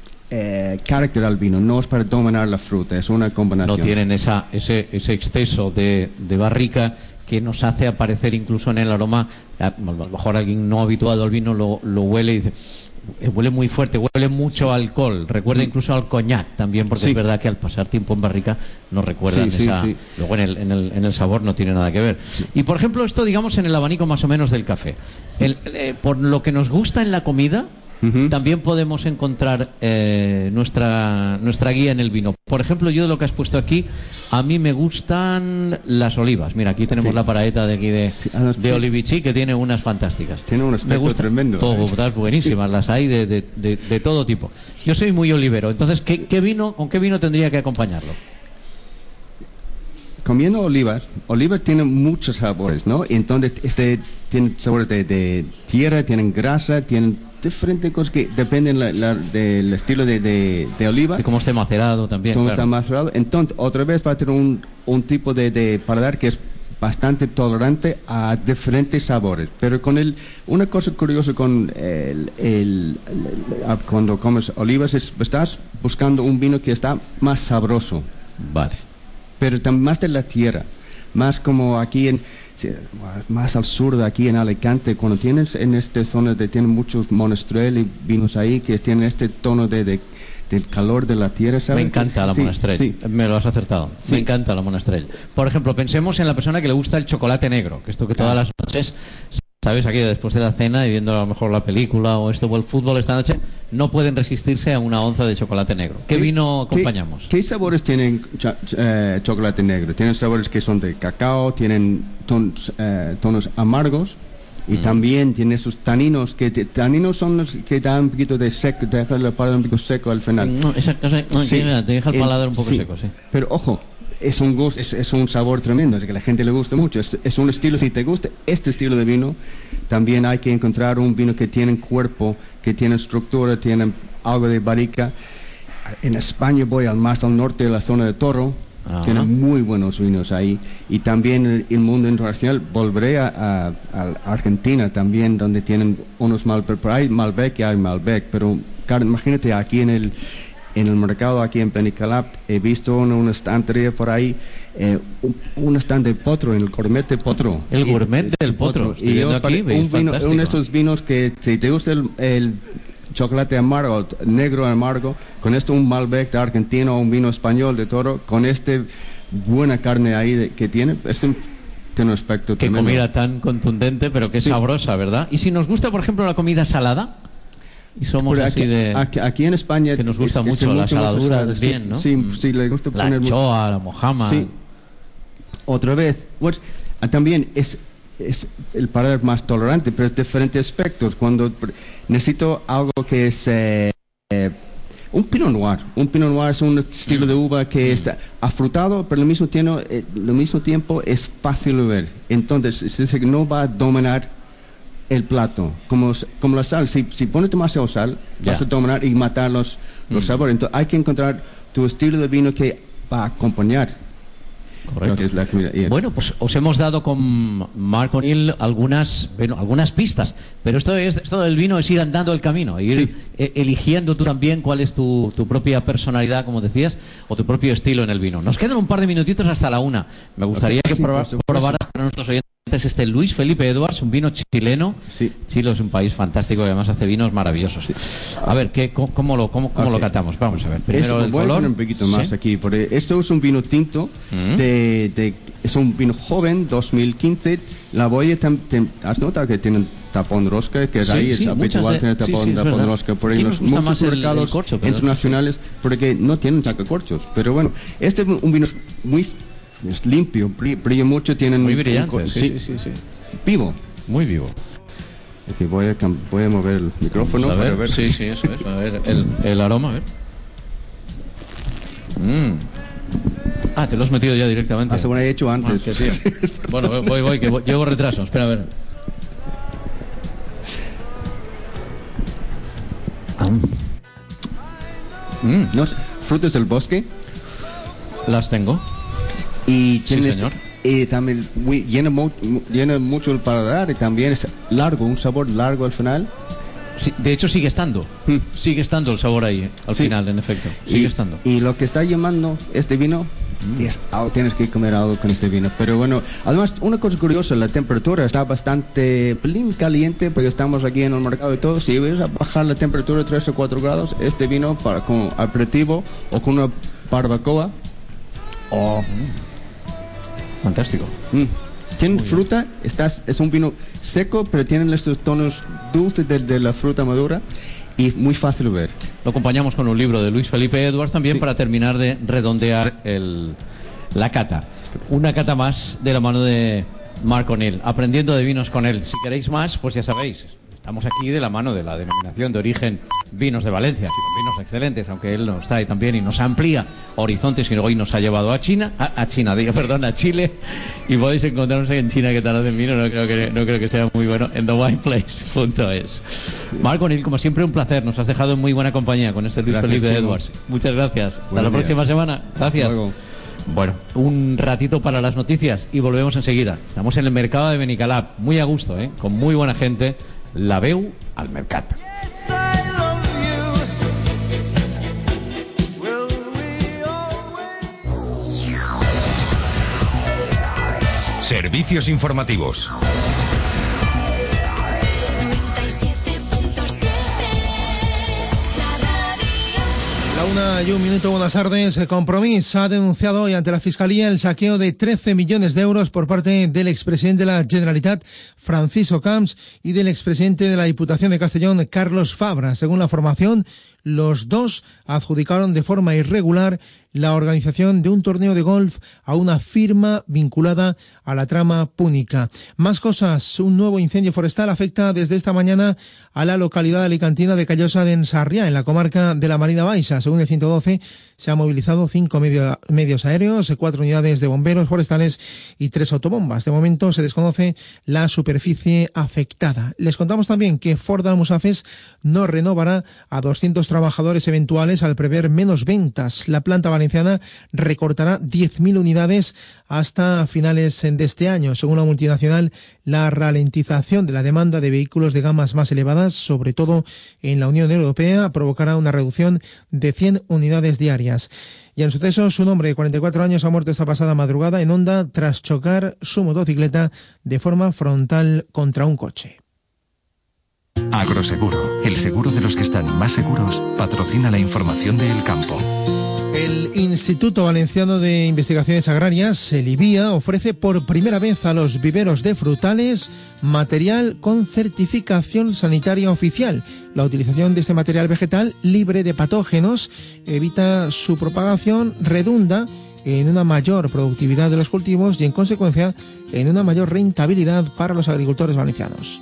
eh, carácter al vino, no es para dominar la fruta, es una combinación. No tienen esa, ese, ese exceso de, de barrica que nos hace aparecer incluso en el aroma. A lo mejor alguien no habituado al vino lo, lo huele y dice, huele muy fuerte, huele mucho a alcohol, recuerda incluso al coñac también, porque sí. Es verdad que al pasar tiempo en barrica nos recuerdan sí, esa... Sí, sí. Luego en el, en, el, en el sabor no tiene nada que ver. Sí. Y por ejemplo esto, digamos, en el abanico más o menos del café. El, eh, por lo que nos gusta en la comida, Uh-huh. también podemos encontrar eh, nuestra nuestra guía en el vino. Por ejemplo, yo de lo que has puesto aquí, a mí me gustan las olivas. Mira, aquí tenemos sí. la paraeta de aquí de, sí. de Olivichi, que tiene unas fantásticas. Tiene un aspecto me gustan tremendo. Todas buenísimas, las hay de, de, de, de todo tipo. Yo soy muy olivero, entonces, ¿qué, qué vino, ¿con qué vino tendría que acompañarlo? Comiendo olivas, olivas tienen muchos sabores, ¿no? Y entonces este tiene sabores de, de tierra, tienen grasa, tienen diferentes cosas que dependen la, la, del estilo de, de, de oliva. De cómo esté macerado también. Cómo claro. está macerado. Entonces, otra vez va a tener un, un tipo de, de paladar que es bastante tolerante a diferentes sabores. Pero con el, una cosa curiosa con el, el, el, cuando comes olivas es estás buscando un vino que está más sabroso. Vale. Pero también más de la tierra, más como aquí en, más al sur de aquí en Alicante, cuando tienes en esta zona de tienen muchos monastrell y vinos ahí que tienen este tono de, de del calor de la tierra, ¿sabes? Me encanta la sí, Monastrell, sí. me lo has acertado. Sí. Me encanta la Monastrell. Por ejemplo, pensemos en la persona que le gusta el chocolate negro, que esto que todas las noches, ¿sabes? Aquí después de la cena y viendo a lo mejor la película o esto o el fútbol esta noche, no pueden resistirse a una onza de chocolate negro. ¿Qué, ¿Qué vino acompañamos? ¿Qué, ¿Qué sabores tienen cho eh, chocolate negro? Tienen sabores que son de cacao, tienen tons, eh, tonos amargos. Y mm. también tiene esos taninos, que te, taninos son los que dan un poquito de seco, te dejan el paladar un poco seco al final. No, esa cosa, no, sí. te deja el paladar un poco sí. seco, sí. Pero ojo, es un gusto, es, es un sabor tremendo, es que a la gente le gusta mucho, es, es un estilo, si te gusta este estilo de vino, también hay que encontrar un vino que tiene cuerpo, que tiene estructura, tiene algo de barrica. En España voy al más al norte de la zona de Toro. Ajá. Tienen muy buenos vinos ahí, y también el, el mundo internacional. Volveré a, a, a Argentina también, donde tienen unos Malbec, pero hay Malbec y hay Malbec, pero claro, imagínate aquí en el en el mercado aquí en Benicalap he visto una, una estantería por ahí, eh, un, un stand de potro, en el gourmet de potro, el gourmet y, del potro, potro. Y yo, aquí, un vino, uno de estos vinos que si te gusta el, el chocolate amargo, negro amargo, con esto un Malbec de Argentina o un vino español de Toro, con este buena carne ahí de, que tiene, este tiene un aspecto qué tremendo. Comida tan contundente, pero que sí. sabrosa, ¿verdad? Y si nos gusta, por ejemplo, la comida salada, y somos Pero así aquí, de... Aquí, aquí en España... Que nos gusta es, mucho es la saladura, mucho, bien, ¿no? Sí, sí, le gusta la poner... La anchoa, la mojama... Sí. Otra vez, pues, también es... es el paladar más tolerante, pero es diferentes aspectos. Cuando necesito algo que es eh, eh, un Pinot Noir, un Pinot Noir es un estilo de uva que mm. está afrutado, pero al mismo tiempo, eh, al mismo tiempo es fácil de ver. Entonces, es decir, que no va a dominar el plato, como, como la sal. Si, si pones demasiado sal, yeah. vas a dominar y matar los, los mm. sabores. Entonces, hay que encontrar tu estilo de vino que va a acompañar. Correcto. Es la bueno, pues os hemos dado con Mark O'Neill algunas, bueno, algunas pistas, pero esto es esto del vino es ir andando el camino, ir sí. eh, eligiendo tú también cuál es tu, tu propia personalidad, como decías, o tu propio estilo en el vino. Nos quedan un par de minutitos hasta la una. Me gustaría okay, que sí, probar, probaras para nuestros oyentes este Luis Felipe Edwards, un vino chileno. Sí. Chile es un país fantástico y además hace vinos maravillosos. Sí. A ver, ¿qué, cómo, cómo lo cómo, cómo okay. lo catamos? Vamos a ver. Primero Eso, el voy color. A poner un poquito más ¿sí? aquí, porque esto es un vino tinto. Mm. de, de es un vino joven, dos mil quince. La botella, ¿has notado que tiene tapón rosca? Que es sí, ahí, sí, es habitual de, tener tapón, sí, sí, tapón rosca. Por ahí los muchos mercados el, el corcho, internacionales, sí. porque no tienen sacacorchos. Pero bueno, este es un vino muy es limpio, brilla mucho, tienen muy brillante, un, sí, sí, sí, sí. Vivo. Muy vivo. Aquí voy a, voy a mover el micrófono a ver, para ver. Sí, sí, eso es. A ver, el, el aroma, a ver. Mm. Ah, te lo has metido ya directamente. Ah, según he hecho antes. Ah, sí. Bueno, voy, voy, que voy, llevo retraso. Espera, a ver. Ah. Mm. No, frutas del bosque. Las tengo. Y sí, señor. Y también muy, llena, mu llena mucho el paladar y también es largo, un sabor largo al final. Sí, de hecho sigue estando, mm. sigue estando el sabor ahí, eh, al sí. final, en efecto, sigue y, estando. Y lo que está llamando este vino, mm. es, oh, tienes que comer algo con este vino. Pero bueno, además, una cosa curiosa, la temperatura está bastante pelín caliente, porque estamos aquí en el mercado y todo. Si vas a bajar la temperatura tres o cuatro grados, este vino para, con aperitivo o con una barbacoa, oh... Mm. Fantástico. Mm. Tiene muy fruta, estás, es un vino seco, pero tienen estos tonos dulces de, de la fruta madura y muy fácil de ver. Lo acompañamos con un libro de Luis Felipe Edwards también sí. para terminar de redondear el, la cata. Una cata más de la mano de Mark O'Neill, aprendiendo de vinos con él. Si queréis más, pues ya sabéis. Estamos aquí de la mano de la denominación de origen Vinos de Valencia, vinos excelentes, aunque él nos trae también y nos amplía horizontes y hoy nos ha llevado a China, a, a China, digo, perdón, a Chile, y podéis encontrarnos en China que tal hacen vino, no creo que no creo que sea muy bueno, en the wine place punto es. Mark O'Neill, como siempre, un placer, nos has dejado en muy buena compañía con este Luis Felipe Edwards. Muchas gracias, hasta Buen la día. próxima semana, gracias. Bueno, un ratito para las noticias y volvemos enseguida. Estamos en el mercado de Benicalap, muy a gusto, ¿eh? Con muy buena gente. La veu al mercat. Servicios informativos. La una y un minuto, buenas tardes. Compromís ha denunciado hoy ante la Fiscalía el saqueo de trece millones de euros por parte del expresidente de la Generalitat, Francisco Camps, y del expresidente de la Diputación de Castellón, Carlos Fabra. Según la formación, los dos adjudicaron de forma irregular la organización de un torneo de golf a una firma vinculada a la trama púnica. Más cosas. Un nuevo incendio forestal afecta desde esta mañana a la localidad alicantina de Callosa de Ensarriá, en la comarca de la Marina Baixa. Según el ciento doce, se han movilizado cinco medio, medios aéreos, cuatro unidades de bomberos forestales y tres autobombas. De momento se desconoce la superficie afectada. Les contamos también que Ford Almusafes no renovará a doscientos trabajadores eventuales al prever menos ventas. La planta valenciana recortará diez mil unidades hasta finales de este año. Según la multinacional, la ralentización de la demanda de vehículos de gamas más elevadas, sobre todo en la Unión Europea, provocará una reducción de cien unidades diarias. Y en sucesos, un hombre de cuarenta y cuatro años ha muerto esta pasada madrugada en Honda tras chocar su motocicleta de forma frontal contra un coche. Agroseguro, el seguro de los que están más seguros, patrocina la información de El Campo. El Instituto Valenciano de Investigaciones Agrarias, el IVIA, ofrece por primera vez a los viveros de frutales material con certificación sanitaria oficial. La utilización de este material vegetal libre de patógenos evita su propagación, redunda en una mayor productividad de los cultivos y, en consecuencia, en una mayor rentabilidad para los agricultores valencianos.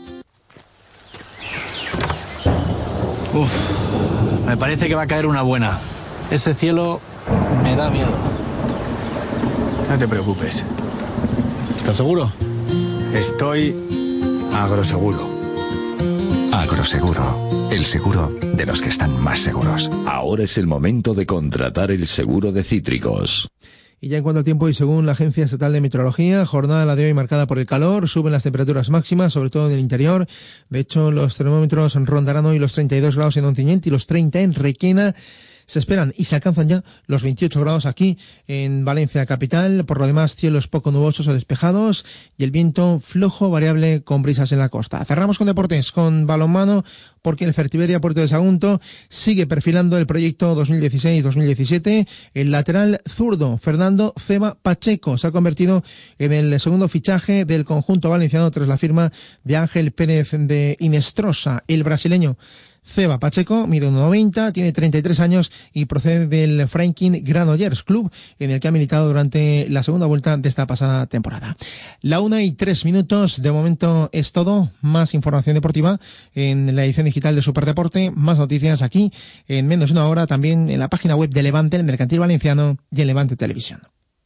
Uf, me parece que va a caer una buena. Ese cielo me da miedo. No te preocupes. ¿Estás seguro? Estoy agroseguro. Agroseguro, el seguro de los que están más seguros. Ahora es el momento de contratar el seguro de cítricos. Y ya en cuanto al tiempo, y según la Agencia Estatal de Meteorología, jornada la de hoy marcada por el calor, suben las temperaturas máximas, sobre todo en el interior. De hecho, los termómetros rondarán hoy los treinta y dos grados en Ontinyent y los treinta en Requena. Se esperan y se alcanzan ya los veintiocho grados aquí en Valencia capital. Por lo demás, cielos poco nubosos o despejados y el viento flojo variable con brisas en la costa. Cerramos con deportes, con balonmano, porque el Fertiberia Puerto de Sagunto sigue perfilando el proyecto dos mil dieciséis dos mil diecisiete. El lateral zurdo, Fernando Ceba Pacheco, se ha convertido en el segundo fichaje del conjunto valenciano tras la firma de Ángel Pérez de Inestrosa. El brasileño Ceba Pacheco mide uno noventa, tiene treinta y tres años y procede del Franklin Granollers Club, en el que ha militado durante la segunda vuelta de esta pasada temporada. La una y tres minutos, de momento es todo. Más información deportiva en la edición digital de Superdeporte, más noticias aquí en menos de una hora, también en la página web de Levante, el Mercantil Valenciano y en Levante Televisión.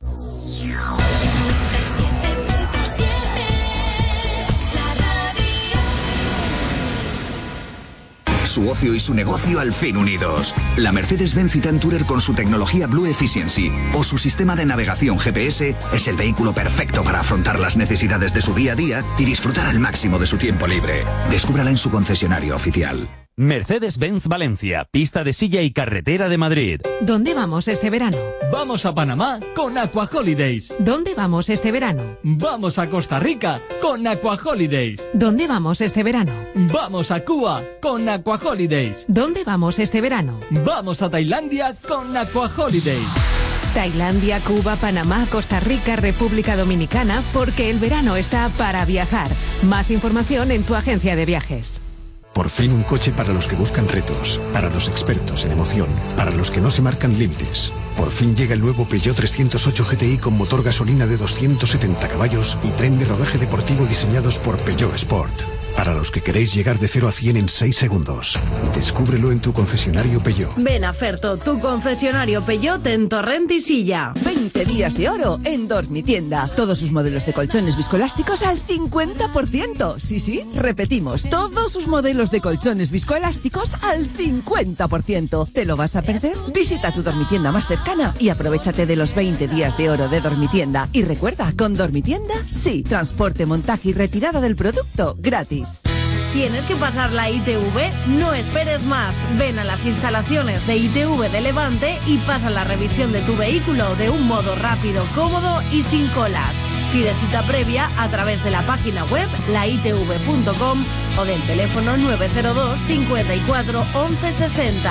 Su ocio y su negocio al fin unidos. La Mercedes-Benz Citan Tourer con su tecnología Blue Efficiency o su sistema de navegación G P S es el vehículo perfecto para afrontar las necesidades de su día a día y disfrutar al máximo de su tiempo libre. Descúbrala en su concesionario oficial. Mercedes-Benz Valencia, pista de silla y carretera de Madrid. ¿Dónde vamos este verano? Vamos a Panamá con Aqua Holidays. ¿Dónde vamos este verano? Vamos a Costa Rica con Aqua Holidays. ¿Dónde vamos este verano? Vamos a Cuba con Aqua Holidays. ¿Dónde vamos este verano? Vamos a Tailandia con Aqua Holidays. Tailandia, Cuba, Panamá, Costa Rica, República Dominicana, porque el verano está para viajar. Más información en tu agencia de viajes. Por fin un coche para los que buscan retos, para los expertos en emoción, para los que no se marcan límites. Por fin llega el nuevo Peugeot trescientos ocho G T I con motor gasolina de doscientos setenta caballos y tren de rodaje deportivo diseñados por Peugeot Sport. Para los que queréis llegar de cero a cien en seis segundos. Descúbrelo en tu concesionario Peugeot. Ven a Ferto, tu concesionario Peugeot en Torrent y Silla. veinte días de oro en Dormitienda. Todos sus modelos de colchones viscoelásticos al cincuenta por ciento. Sí, sí, repetimos. Todos sus modelos de colchones viscoelásticos al cincuenta por ciento. ¿Te lo vas a perder? Visita tu Dormitienda más cercana y aprovechate de los veinte días de oro de Dormitienda. Y recuerda, con Dormitienda, sí, transporte, montaje y retirada del producto gratis. ¿Tienes que pasar la I T V? No esperes más. Ven a las instalaciones de I T V de Levante y pasa la revisión de tu vehículo de un modo rápido, cómodo y sin colas. Pide cita previa a través de la página web la i t v punto com o del teléfono nueve cero dos cincuenta y cuatro once sesenta.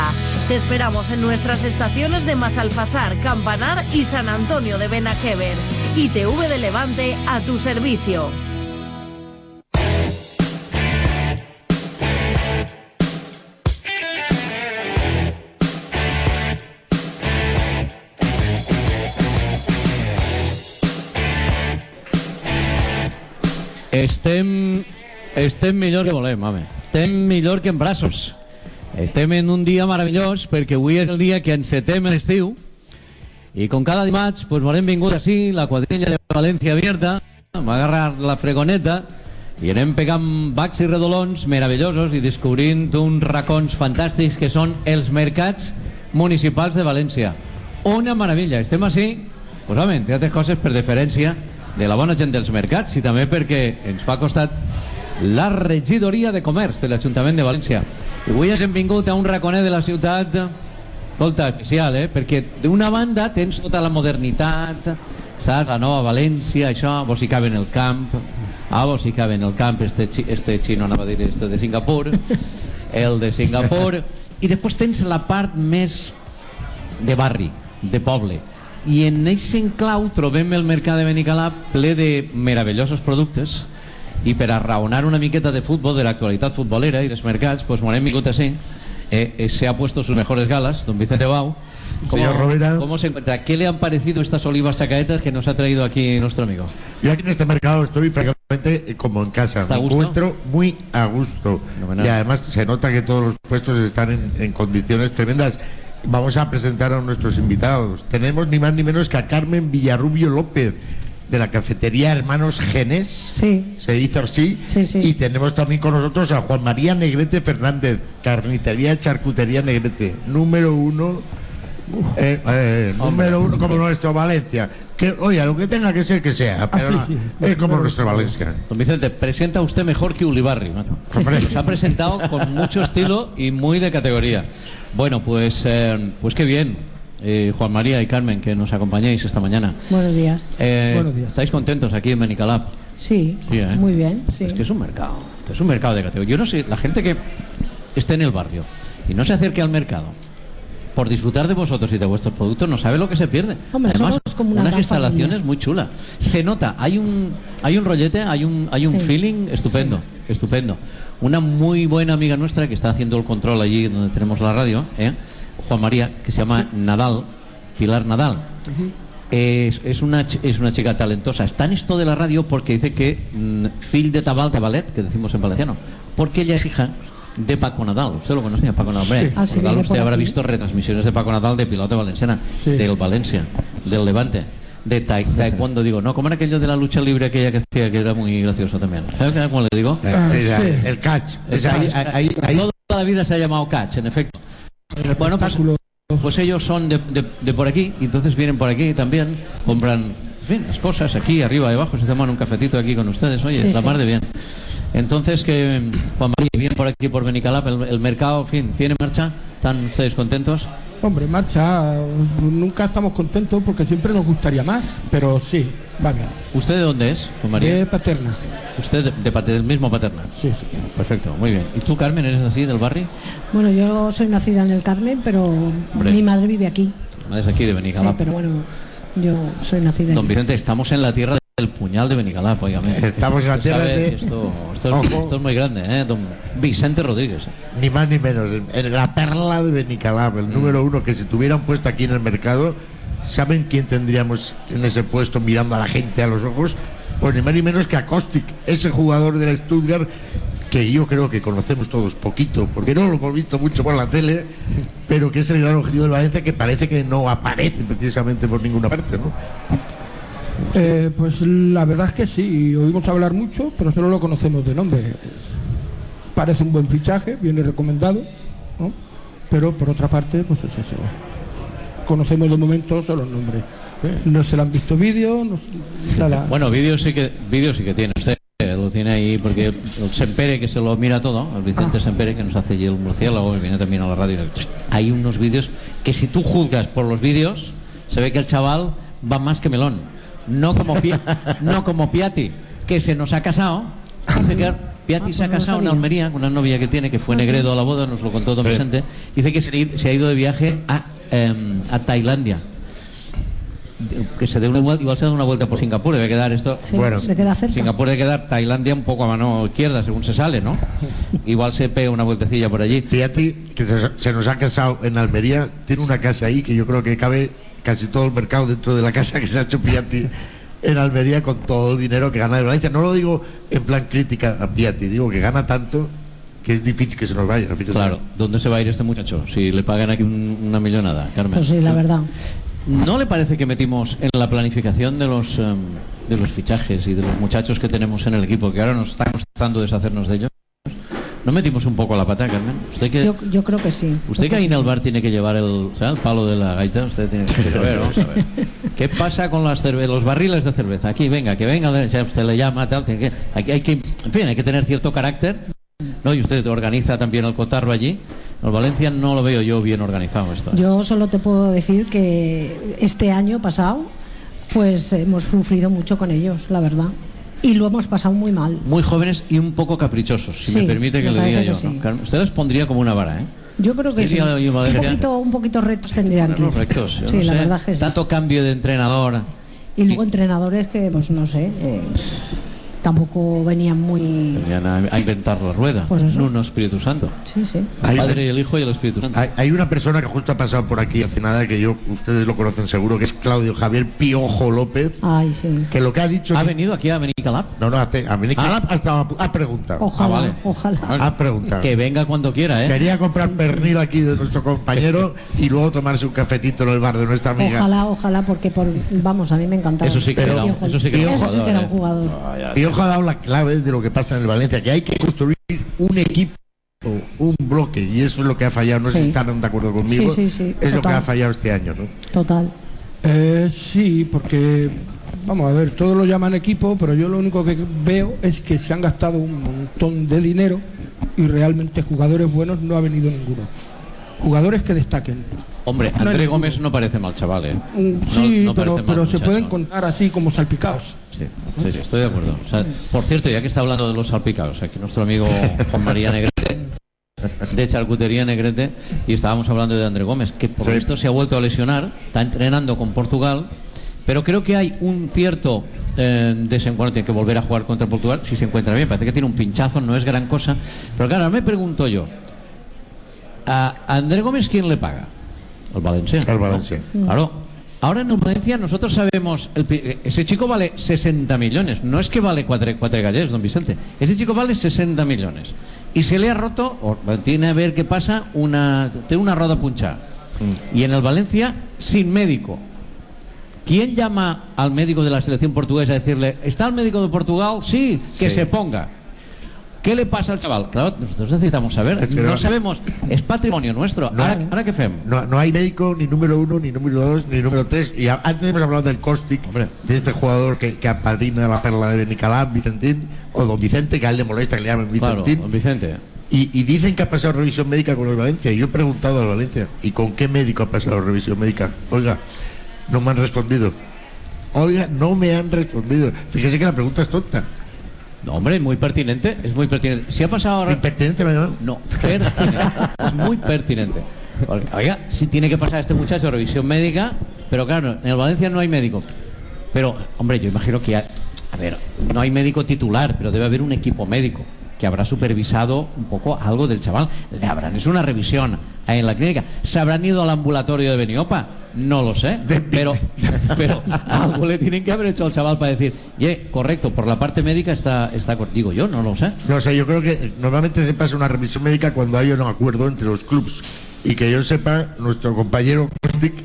Te esperamos en nuestras estaciones de Masalfasar, Campanar y San Antonio de Benajever. I T V de Levante a tu servicio. Estem, estem millor que volem, home. Estem millor que en braços. Estem en un dia meravellós perquè avui és el dia que encetem l'estiu i com cada dimarts pues, m'hem vingut així, la quadrilla de València Abierta, m'agarrar la fregoneta i anem pegant bacs i redolons meravellosos i descobrint uns racons fantàstics que són els mercats municipals de València. Una meravella. Estem així, pues, home, entre altres coses per deferència de la bona gent dels mercats i també perquè ens fa costat la regidoria de comerç de l'Ajuntament de València. I avui has vingut a un raconet de la ciutat, escolta, especial, eh? Perquè d'una banda tens tota la modernitat, saps? La nova València, això, vos hi cabe en el camp, ah, vos hi cabe en el camp, este, este xino anava a dir este de Singapur, el de Singapur, i després tens la part més de barri, de poble. I en aquest enclau trobem el mercat de Benicalà ple de meravellosos productes i per a raonar una miqueta de futbol, de l'actualitat futbolera i dels mercats, pues m'hem vingut així. Eh, eh, se ha puesto sus mejores galas, don Vicente Bau. ¿Cómo, ¿Cómo se encuentra? ¿Qué le han parecido estas olivas chacaetas que nos ha traído aquí nuestro amigo? Yo aquí en este mercado estoy prácticamente como en casa. ¿Está a Me gusto? encuentro muy a gusto. Fenomenal. Y además se nota que todos los puestos están en, en condiciones tremendas. Vamos a presentar a nuestros invitados. Tenemos ni más ni menos que a Carmen Villarrubio López, de la cafetería Hermanos Genes. Sí. Se dice así. Sí, sí. Y tenemos también con nosotros a Juan María Negrete Fernández, carnicería Charcutería Negrete, número uno. Eh, eh, número uno como nuestro Valencia. Que, oye, lo que tenga que ser que sea, pero Ah, sí, sí. es como nuestro Valencia. Don Vicente, presenta usted mejor que Ulibarri, ¿no? Sí. Nos ha presentado con mucho estilo y muy de categoría. Bueno, pues, eh, pues qué bien, eh, Juan María y Carmen, que nos acompañéis esta mañana. Buenos días. Eh, Buenos días. ¿Estáis contentos aquí en Benicalab? Sí, Sí, ¿eh? muy bien, sí. Es que es un mercado, esto es un mercado de categoría. Yo no sé, la gente que esté en el barrio y no se acerque al mercado por disfrutar de vosotros y de vuestros productos, no sabe lo que se pierde. Hombre, Además, somos como una unas gran instalaciones familia. muy chulas. Se nota, hay un hay un rollete, hay un hay un Sí. feeling estupendo, estupendo. Una muy buena amiga nuestra que está haciendo el control allí donde tenemos la radio, ¿eh? Juan María, que se llama Nadal, Pilar Nadal. Es, es, una, ch- es una chica talentosa. Está en esto de la radio porque dice que mm, fill de tabal de ballet, que decimos en valenciano, porque ella es hija de Paco Nadal. Usted lo conoce a Paco Nadal. Hombre, Sí. Ah, sí, por tal, viene usted por habrá aquí. visto retransmisiones de Paco Nadal de Piloto Valenciana, del Valencia, del Levante, de tai- taekwondo, digo, ¿no? ¿Cómo era aquello de la lucha libre aquella que hacía, que era muy gracioso también? ¿Sabes cómo le digo? Ah, sí, sí. El catch. El Es ahí- catch. ahí- ahí- Toda la vida se ha llamado catch, en efecto. Bueno, pues, pues ellos son de, de- de por aquí, y entonces vienen por aquí también, compran, en fin, las cosas aquí, arriba y abajo, se toman un cafetito aquí con ustedes, oye, Sí, la sí. mar de bien. Entonces, que Juan María viene por aquí, por Benicalap, el, el mercado, en fin, ¿tiene marcha? ¿Están ustedes contentos? Hombre, marcha, nunca estamos contentos porque siempre nos gustaría más, pero sí, va bien. ¿Usted de dónde es, Juan María? De Paterna. ¿Usted de, de Pate- del mismo Paterna? Sí, sí. Perfecto, muy bien. ¿Y tú, Carmen, eres así, del barrio? Bueno, yo soy nacida en el Carmen, pero Hombre. mi madre vive aquí. Es aquí de Sí, Benicalap. pero bueno, yo soy nacida Don aquí. Vicente, estamos en la tierra del puñal de Benicalap, óigame. Estamos en la Usted tierra sabe de- que Esto, esto, es, Ojo. esto es muy grande, ¿eh? Don Vicente Rodríguez. Ni más ni menos, en la perla de Benicalab, el número uno, que si tuvieran puesto aquí en el mercado, ¿saben quién tendríamos en ese puesto mirando a la gente a los ojos? Pues ni más ni menos que a Kostic, ese jugador del Stuttgart que yo creo que conocemos todos poquito, porque no lo hemos visto mucho por la tele, pero que es el gran objetivo de Valencia, que parece que no aparece precisamente por ninguna parte, ¿no? Eh, pues la verdad es que sí, oímos hablar mucho, pero solo lo conocemos de nombre. Parece un buen fichaje, viene recomendado, ¿no? Pero por otra parte, pues es eso. Conocemos de momento solo el nombre. No se le han visto vídeos, no se- nada. Bueno, vídeo sí que vídeo sí que tiene usted, eh, lo tiene ahí porque el Sempere, que se lo mira todo, el Vicente Sempere, que nos hace allí el murciélago, que viene también a la radio, hay unos vídeos que si tú juzgas por los vídeos, se ve que el chaval va más que melón. No como Pi- no como Piatti, que se nos ha casado y se queda Piatti Ah, se ha pues no lo casado en sabía. Almería con una novia que tiene, que fue Negredo a la boda, nos lo contó don Sí. Vicente. Dice que se, i- se ha ido de viaje a, em, a Tailandia. Que se dé una vuelta, igual se da una vuelta por Singapur, debe quedar esto. Sí, le queda cerca. Singapur debe quedar, Tailandia un poco a mano izquierda, según se sale, ¿no? Igual se pega una vueltecilla por allí. Piatti, que se, se nos ha casado en Almería, tiene una casa ahí que yo creo que cabe casi todo el mercado dentro de la casa que se ha hecho Piatti en Almería con todo el dinero que gana de Valencia. No lo digo en plan crítica a Piatti, digo que gana tanto que es difícil que se nos vaya. Fíjate. Claro, ¿dónde se va a ir este muchacho? Si le pagan aquí un- una millonada, Carmen. Pues sí, la verdad. ¿No le parece que metimos en la planificación de los em, de los fichajes y de los muchachos que tenemos en el equipo, que ahora nos está costando deshacernos de ellos? ¿No metimos un poco la pata, Carmen? Usted que Yo, yo creo que sí. usted que ahí en el bar tiene que llevar el, o sea, el palo de la gaita, usted tiene que a ver, vamos a ver. ¿Qué pasa con las cerve- los barriles de cerveza? Aquí, venga, que venga, ya usted le llama, tal, tiene que, aquí hay que, en fin, hay que tener cierto carácter, ¿no? Y usted organiza también el cotarro allí. El Valencia no lo veo yo bien organizado esto. Yo solo te puedo decir que este año pasado, pues hemos sufrido mucho con ellos, la verdad. Y lo hemos pasado muy mal. Muy jóvenes y un poco caprichosos, si Sí, me permite que me le diga parece yo. que ¿no? sí. Carmen, usted les pondría como una vara, ¿eh? Yo creo que Sí, sí. sí, ahí en Un Valencia. poquito, un poquito rectos tendrían que Los ir. rectos, yo Sí, no la sé, verdad que sí. tanto cambio de entrenador. Y luego entrenadores que, pues no sé, eh, tampoco venían muy... Venían a, a inventar la rueda. Pues eso. Nuno Espíritu Santo. Sí, sí. El Hay- Padre y el Hijo y el Espíritu Santo. Hay, hay una persona que justo ha pasado por aquí hace nada, que yo, ustedes lo conocen seguro, que es Claudio Javier Piojo López, Ay, sí. que lo que ha dicho... ¿Ha que- venido aquí a Benicalap? No, no, hace- a mí Ah. ha, estado- ha preguntado. Ojalá, Ah, vale. ojalá. Ha preguntado. Que venga cuando quiera, ¿eh? Quería comprar pernil aquí de nuestro compañero y luego tomarse un cafetito en el bar de nuestra amiga. Ojalá, ojalá, porque por, vamos, a mí me encantaba. Eso sí que era, Piojo. eso sí que era un Eso sí que era un jugador, jugador. ¿eh? Piojo ha dado la clave de lo que pasa en el Valencia, que hay que construir un equipo, un bloque, y eso es lo que ha fallado. No sé Sí. si están de acuerdo conmigo. Sí, sí, sí, es lo que total. ha fallado este año, ¿no? Total. Eh, sí, porque, vamos a ver, todos lo llaman equipo, pero yo lo único que veo es que se han gastado un montón de dinero y realmente jugadores buenos no ha venido ninguno. Jugadores que destaquen. Hombre, No hay André ninguno. Gómez no parece mal chaval, ¿eh? Mm, No- sí, no pero, parece mal pero se muchacho. pueden contar así como salpicados. Sí, sí, sí, estoy de acuerdo. O sea, por cierto, ya que está hablando de los salpicados, aquí nuestro amigo Juan María Negrete, de Charcutería Negrete, y estábamos hablando de André Gómez, que por Sí. esto se ha vuelto a lesionar, está entrenando con Portugal, pero creo que hay un cierto eh, desencuentro, tiene que volver a jugar contra Portugal, si se encuentra bien, parece que tiene un pinchazo, no es gran cosa, pero claro, ahora me pregunto yo, ¿a André Gómez quién le paga? El Valencia. El Valencia. ¿no? Claro. Ahora en el Valencia nosotros sabemos, el pi- ese chico vale sesenta millones, no es que vale cuatro, cuatro gallets, don Vicente, ese chico vale sesenta millones y se le ha roto, o tiene a ver qué pasa, una, tiene una roda punchada y en el Valencia sin médico. ¿Quién llama al médico de la selección portuguesa a decirle, ¿está el médico de Portugal? Sí, que Sí. se ponga. ¿Qué le pasa al chaval? Claro, nosotros necesitamos saber, Es que no no- sabemos, es patrimonio nuestro. No. Ahora, ¿ahora qué hacemos? No, no hay médico ni número uno, ni número dos, ni número tres. Y a- antes hemos hablado del Costic, Hombre. de este jugador que, que apadrina la perla de Benicalap, Vicentín, o don Vicente, que a él le molesta que le llamen Claro, Vicentín. don Vicente. Y, y dicen que ha pasado revisión médica con el Valencia. Y yo he preguntado al Valencia, ¿y con qué médico ha pasado revisión médica? Oiga, no me han respondido. Oiga, no me han respondido. Fíjese que la pregunta es tonta. No, hombre, muy pertinente, es muy pertinente. Si ha pasado ahora... ¿Impertinente, me llaman? No, pertinente, es muy pertinente. Porque, oiga, si tiene que pasar este muchacho revisión médica, pero claro, en el Valencia no hay médico. Pero, hombre, yo imagino que, hay- a ver, no hay médico titular, pero debe haber un equipo médico que habrá supervisado un poco algo del chaval. Le habrán hecho una revisión ahí en la clínica. ¿Se habrán ido al ambulatorio de Beniopa? No lo sé, pero, pero algo le tienen que haber hecho al chaval para decir, ye, correcto, por la parte médica está, está cor-". Digo yo, no lo sé. No sé, yo creo que normalmente se pasa una revisión médica cuando hay un acuerdo entre los clubes. Y que yo sepa, nuestro compañero Kostic,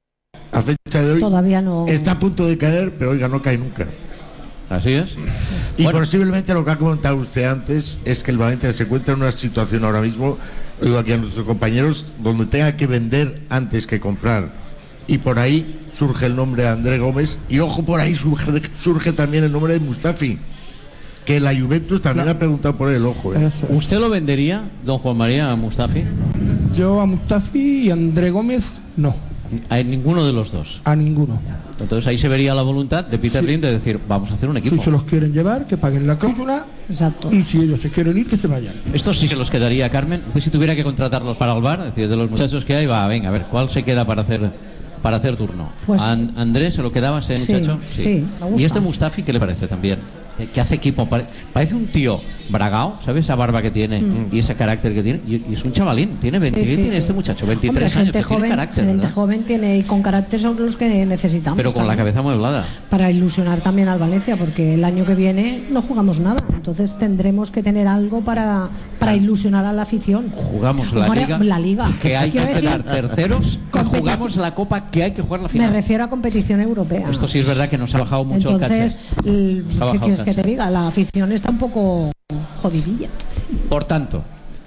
a fecha de hoy, Todavía no. está a punto de caer, pero oiga, no cae nunca. Así es. Y Bueno. posiblemente lo que ha comentado usted antes es que el Valencia se encuentra en una situación ahora mismo, digo aquí a nuestros compañeros, donde tenga que vender antes que comprar. Y por ahí surge el nombre de André Gómez. Y ojo, por ahí surge, surge también el nombre de Mustafi, que la Juventus también ha preguntado por él, ojo. ¿eh? Eso es. ¿Usted lo vendería, don Juan María, a Mustafi? Yo a Mustafi y a André Gómez, no. A ninguno de los dos. A ninguno. Entonces ahí se vería la voluntad de Peter Lim de decir, vamos a hacer un equipo. Si se los quieren llevar, que paguen la cláusula. Exacto. Y si ellos se quieren ir, que se vayan. Esto sí se los quedaría, Carmen. Usted si tuviera que contratarlos para el bar, es decir, de los muchachos que hay, va, venga, a ver, ¿cuál se queda para hacer para hacer turno? Pues, An Andrés, ¿se lo quedaba ese sí, muchacho? Sí, me gusta. ¿Y este Mustafi qué le parece también? Que hace equipo, pare parece un tío bragao, ¿sabes? Esa barba que tiene mm. y ese carácter que tiene, y, y es un chavalín, tiene veinte, sí, sí, tiene sí. este muchacho, veintitrés Hombre, gente años, joven, tiene carácter, gente ¿verdad? joven tiene, y con carácter son los que necesitamos. Pero con también, la cabeza mueblada. para ilusionar también al Valencia, porque el año que viene no jugamos nada, entonces tendremos que tener algo para, para ilusionar a la afición. Jugamos la Ahora, liga, la liga, que hay que Quiero quedar decir, terceros, y jugamos la copa que hay que jugar la final. Me refiero a competición europea. Esto sí es verdad que nos ha bajado mucho entonces, el caché. ¿qué quieres que te diga? La afición está un poco jodidilla. Por tanto,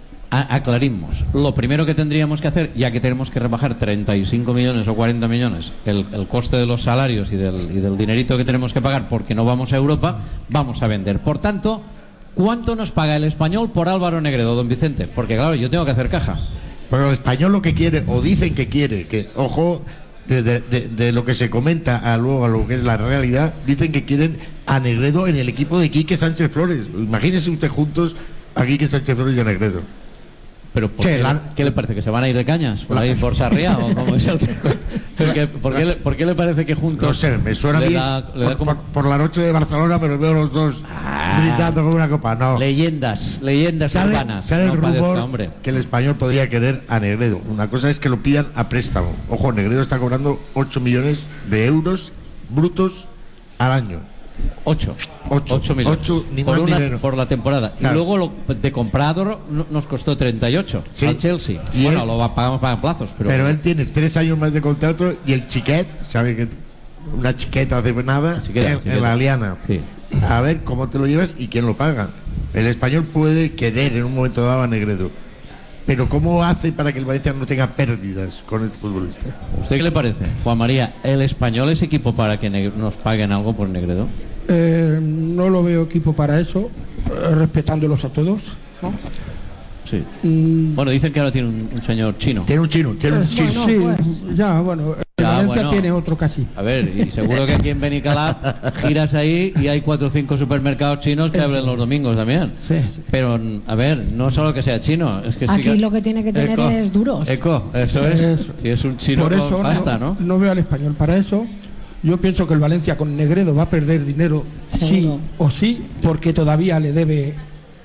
aclarimos, lo primero que tendríamos que hacer, ya que tenemos que rebajar treinta y cinco millones o cuarenta millones el, el coste de los salarios y del, y del dinerito que tenemos que pagar porque no vamos a Europa, vamos a vender. Por tanto, ¿cuánto nos paga el Español por Álvaro Negredo, don Vicente? Porque claro, yo tengo que hacer caja. Pero el Español lo que quiere, o dicen que quiere, que ojo, de, de, de, de lo que se comenta a luego a lo que es la realidad, dicen que quieren a Negredo en el equipo de Quique Sánchez Flores. Imagínese usted juntos a Quique Sánchez Flores y a Negredo. Pero ¿por qué, la... ¿qué le parece? ¿Que se van a ir de cañas? ¿Por ahí por Sarriá? ¿O cómo es el... ¿Por, qué, por, qué le, ¿Por qué le parece que juntos? No sé, me suena le bien. Da, le da como... por, por, por la noche de Barcelona me los veo los dos ah, brindando con una copa. No. Leyendas, leyendas ¿Sale, urbanas. Sale no el rumor padezca, hombre. que el Español podría querer a Negredo. Una cosa es que lo pidan a préstamo. Ojo, Negredo está cobrando ocho millones de euros brutos al año. ocho. ocho. ocho millones. ocho, ni por, más una, ni menos. por la temporada. Claro. Y luego lo de comprado nos costó treinta y ocho sí. al Chelsea. Y bueno, él, lo pagamos para plazos. Pero... pero él tiene tres años más de contrato y el chiquet, ¿sabe que una chiqueta hace nada? Chiqueta, en, chiqueta. en la liana. Sí. A ver cómo te lo llevas y quién lo paga. El Español puede querer en un momento dado a Negredo. Pero ¿cómo hace para que el Valencia no tenga pérdidas con este futbolista? ¿Usted qué le parece, Juan María? ¿El Español es equipo para que nos paguen algo por Negredo? Eh, no lo veo equipo para eso, eh, respetándolos a todos, ¿no? Sí. Mm. Bueno, dicen que ahora tiene un, un señor chino. Tiene un chino, tiene un chino. Sí, bueno, pues. ya, bueno, ya, Valencia bueno. tiene otro casi. A ver, y seguro que aquí en Benicalap giras ahí y hay cuatro o cinco supermercados chinos que abren los domingos también. Sí, sí. Pero, a ver, no solo que sea chino, es que aquí sí que... lo que tiene que tener Eco, es duros. Eco, eso es. es. Si es un chino, por eso basta, ¿no? ¿no? No veo al Español para eso. Yo pienso que el Valencia con Negredo va a perder dinero sí o sí, porque todavía le debe...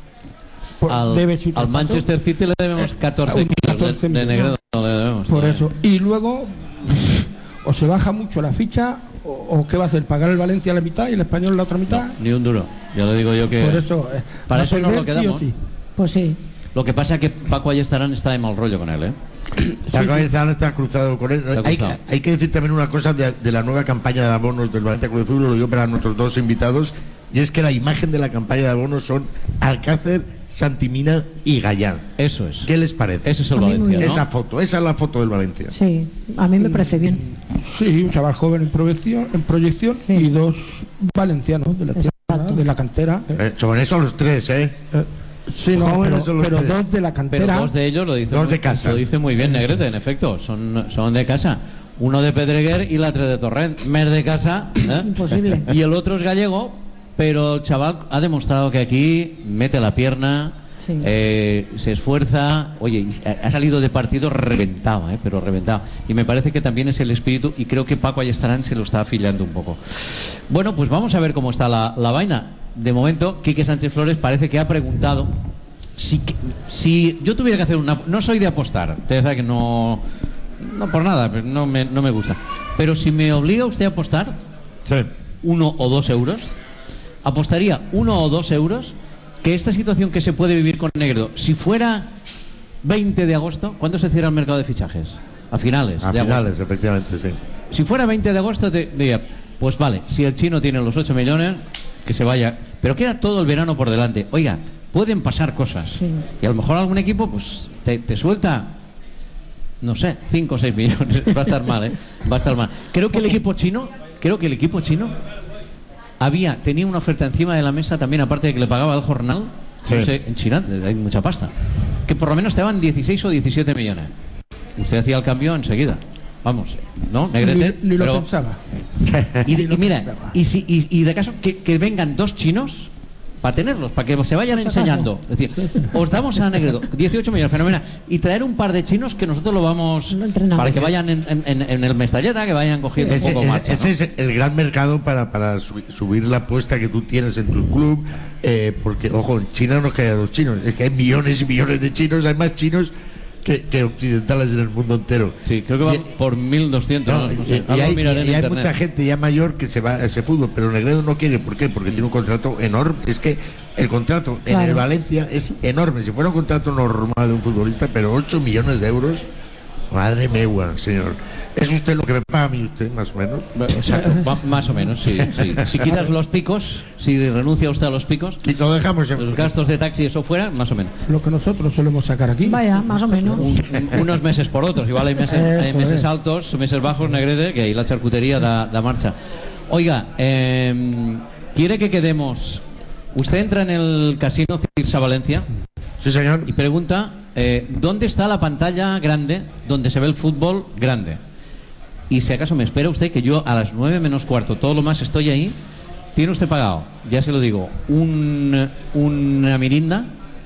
Por, al, debe al Manchester City le debemos catorce kilos de, de Negredo. No le debemos, por todavía. Eso. Y luego, o se baja mucho la ficha, o, o ¿qué va a hacer? ¿Pagar el Valencia la mitad y el Español la otra mitad? No, ni un duro. Ya lo digo yo que... Por eso, eh, para eso nos lo quedamos. Sí o sí. Pues sí. Lo que pasa es que Paco Ayestarán está de mal rollo con él, ¿eh? Paco Ayestarán está cruzado con él. Hay, hay que decir también una cosa de, de la nueva campaña de abonos del Valencia Club de Fútbol, lo digo para nuestros dos invitados, y es que la imagen de la campaña de abonos son Alcácer, Santimina y Gallán. Eso es. ¿Qué les parece? Eso es el Valencia, ¿no? Esa foto, esa es la foto del Valencia. Sí, a mí me parece bien. Sí, un chaval joven en proyección, en proyección sí. Y dos valencianos de la, tierra, de la cantera. Eh, son esos los tres, ¿eh? eh Sí, no, pero, pero dos de la cantera. Pero dos de ellos lo dice, dos muy, de casa. Lo dice muy bien Negrete, en efecto, son, son de casa. Uno de Pedreguer y la tres de Torrent. Mer de casa. ¿eh? Imposible. Y el otro es gallego, pero el chaval ha demostrado que aquí mete la pierna, sí. eh, se esfuerza. Oye, ha salido de partido reventado, ¿eh? Pero reventado. Y me parece que también es el espíritu, y creo que Paco Ayestarán se lo está afiliando un poco. Bueno, pues vamos a ver cómo está la, la vaina. De momento, Quique Sánchez Flores parece que ha preguntado si, si yo tuviera que hacer una... No soy de apostar, ustedes saben que no... No por nada, no me, no me gusta. Pero si me obliga usted a apostar sí. uno o dos euros, apostaría uno o dos euros que esta situación que se puede vivir con Negredo, si fuera veinte de agosto, ¿cuándo se cierra el mercado de fichajes? A finales a de finales, agosto. efectivamente, sí. Si fuera veinte de agosto, te diría, pues vale, si el chino tiene los ocho millones, que se vaya, pero queda todo el verano por delante. Oiga, pueden pasar cosas, sí. Y a lo mejor algún equipo pues te, te suelta, no sé, cinco o seis millones. Va a estar mal, ¿eh? Va a estar mal. Creo que el equipo chino, creo que el equipo chino había, tenía una oferta encima de la mesa también, aparte de que le pagaba al jornal, sí. No sé, en China hay mucha pasta, que por lo menos te daban dieciséis o diecisiete millones. Usted hacía el cambio enseguida. vamos, ¿no? Negrete. Ni, ni lo pero... pensaba. Y, de, y mira, y, si, y, y de caso que, que vengan dos chinos para tenerlos, para que se vayan enseñando. Es decir, os damos a Negredo dieciocho millones, fenomenal. Y traer un par de chinos que nosotros lo vamos para que vayan en, en, en el Mestalleta, que vayan cogiendo ese, un poco marcha. Ese ¿no? es el gran mercado para, para subir la apuesta que tú tienes en tu club. Eh, porque, ojo, en China no es que haya dos chinos, es que hay millones y millones de chinos, hay más chinos que, que occidentales en el mundo entero. Sí, creo que van por mil doscientos. No, no sé, y, y hay, y, y hay mucha gente ya mayor que se va a ese fútbol, pero Negredo no quiere. ¿Por qué? Porque tiene un contrato enorme. Es que el contrato claro. en el Valencia es enorme. Si fuera un contrato normal de un futbolista, pero ocho millones de euros, madre mía, señor. ¿Es usted lo que me paga a mí usted, más o menos? Exacto, más o menos, sí, sí. Si quitas los picos, si renuncia usted a los picos, y lo dejamos en... los gastos de taxi y eso fuera, más o menos. Lo que nosotros solemos sacar aquí. Vaya, más o menos. Un, un, unos meses por otros, igual hay meses, hay meses altos, meses bajos, Negrede, que ahí la charcutería da, da marcha. Oiga, eh, ¿quiere que quedemos? Usted entra en el casino Cirsa Valencia. Sí, señor. Y pregunta, eh, ¿dónde está la pantalla grande donde se ve el fútbol grande? Y si acaso me espera usted que yo a las nueve menos cuarto, todo lo más estoy ahí, tiene usted pagado, ya se lo digo, un, una mirinda,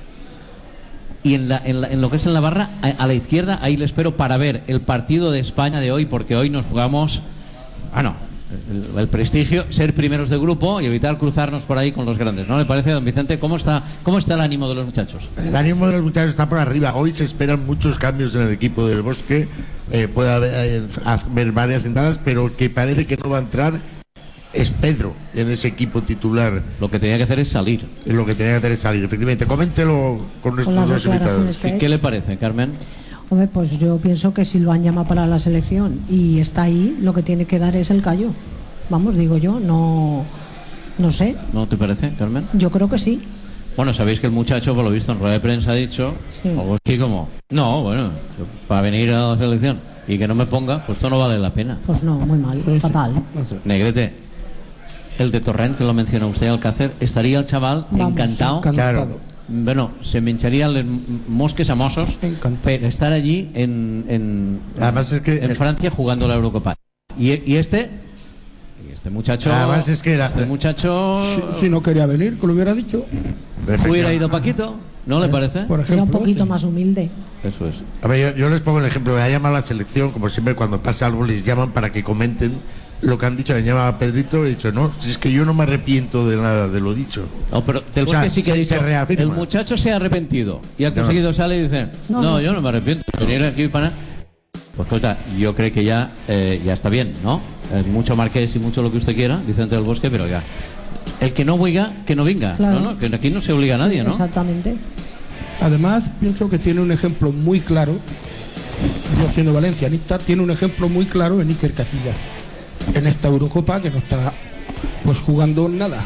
y en, la, en, la, en lo que es en la barra, a, a la izquierda, ahí le espero para ver el partido de España de hoy, porque hoy nos jugamos, ah no, el, el prestigio, ser primeros de grupo y evitar cruzarnos por ahí con los grandes, ¿no le parece, don Vicente? ¿Cómo está, cómo está el ánimo de los muchachos? El ánimo de los muchachos está por arriba. Hoy se esperan muchos cambios en el equipo del Bosque. Eh, puede haber, eh, haber varias entradas, pero que parece que no va a entrar es Pedro en ese equipo titular. Lo que tenía que hacer es salir. Lo que tenía que hacer es salir, efectivamente. Coméntelo con nuestros dos invitados. ¿Qué, ¿Qué le parece, Carmen? Hombre, pues yo pienso que si lo han llamado para la selección y está ahí, lo que tiene que dar es el callo. Vamos, digo yo, no, no sé. ¿No te parece, Carmen? Yo creo que sí. Bueno, sabéis que el muchacho, por lo visto en rueda de prensa, ha dicho sí. algo así como, no, bueno, para venir a la selección y que no me ponga, pues esto no vale la pena. Pues no, muy mal, fatal. Negrete, el de Torrent, que lo mencionó usted, Alcácer, estaría el chaval Vamos, encantado. Claro. Bueno, se me hincharían los mosques a mozos pero estar allí en, en, Además es que en el... Francia jugando la Eurocopa. Y, y este... Este muchacho, además es que la... este muchacho si, si no quería venir, que lo hubiera dicho, hubiera ido Paquito, ¿no le parece? Por ejemplo, era un poquito sí. más humilde. Eso es. A ver, yo, yo les pongo el ejemplo. Me ha llamado la selección, como siempre cuando pasa algo les llaman para que comenten lo que han dicho. Me llama a Pedrito y he dicho, no, si es que yo no me arrepiento de nada de lo dicho. No, pero del Bosque sí que ha dicho, el muchacho se ha arrepentido y acto no. seguido sale y dice, no, no, no, yo no me arrepiento de venir aquí para... Pues escolta, yo creo que ya eh, ya está bien, ¿no? Eh, mucho Marqués y mucho lo que usted quiera, Vicente del Bosque, pero ya. El que no venga, que no venga. Claro. ¿no? ¿no? Que aquí no se obliga a nadie, sí, ¿no? Exactamente. Además, pienso que tiene un ejemplo muy claro, yo siendo valencianista, tiene un ejemplo muy claro en Iker Casillas, en esta Eurocopa que no está pues jugando nada,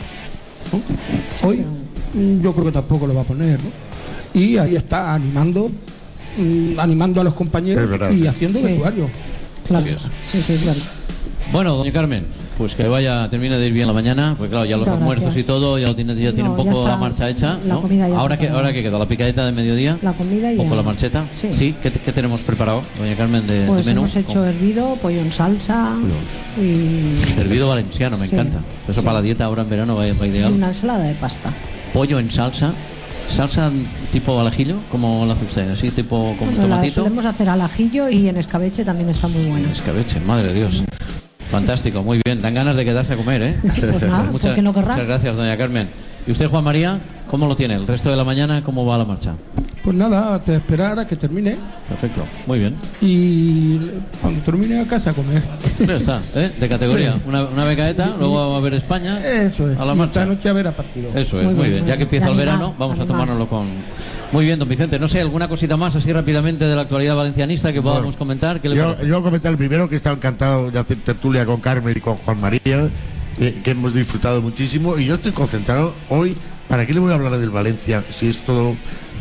¿no? Hoy yo creo que tampoco lo va a poner, ¿no? Y ahí está animando animando a los compañeros y haciendo sí. vestuario. Claro, sí, sí, claro. Bueno, doña Carmen, pues que vaya, termine de ir bien la mañana, pues claro, ya los Muchas almuerzos gracias. y todo, ya, lo tiene, ya no, tiene un poco la marcha hecha, la ¿no? comida ya ahora que ahora que queda la picadita de mediodía, la comida y un poco la marcheta, sí, sí. ¿Qué, ¿Qué tenemos preparado, doña Carmen, de, pues de menú? hemos hecho hervido, pollo en salsa y... hervido valenciano, me sí, encanta. Eso sí. Para la dieta ahora en verano va, va ideal. Y una ensalada de pasta. Pollo en salsa. ¿Salsa tipo al ajillo? ¿Cómo lo hace usted? ¿Así tipo con bueno, tomatito? La solemos hacer al ajillo y en escabeche también está muy buena. Escabeche, madre de Dios. Fantástico, muy bien. Dan ganas de quedarse a comer, ¿eh? Pues nada, muchas, ¿por qué no querrás? Muchas gracias, doña Carmen. ¿Y usted, Juan María, cómo lo tiene? ¿El resto de la mañana cómo va la marcha? Pues nada, te esperar a que termine. Perfecto, muy bien. Y cuando termine a casa a comer. Ya está, ¿eh? De categoría. Sí. Una, una becadeta, luego va a ver España. Eso es. A la marcha. Esta noche a ver a partido. Eso es, muy, muy bien. bien. Ya que empieza el animal, verano, vamos animal. a tomárnoslo con... Muy bien, don Vicente. No sé, ¿alguna cosita más así rápidamente de la actualidad valencianista que podamos bueno, comentar? ¿Qué le yo, yo comentar el primero, que he estado encantado de hacer tertulia con Carmen y con Juan María, eh, que hemos disfrutado muchísimo. Y yo estoy concentrado hoy. ¿Para qué le voy a hablar del Valencia si es todo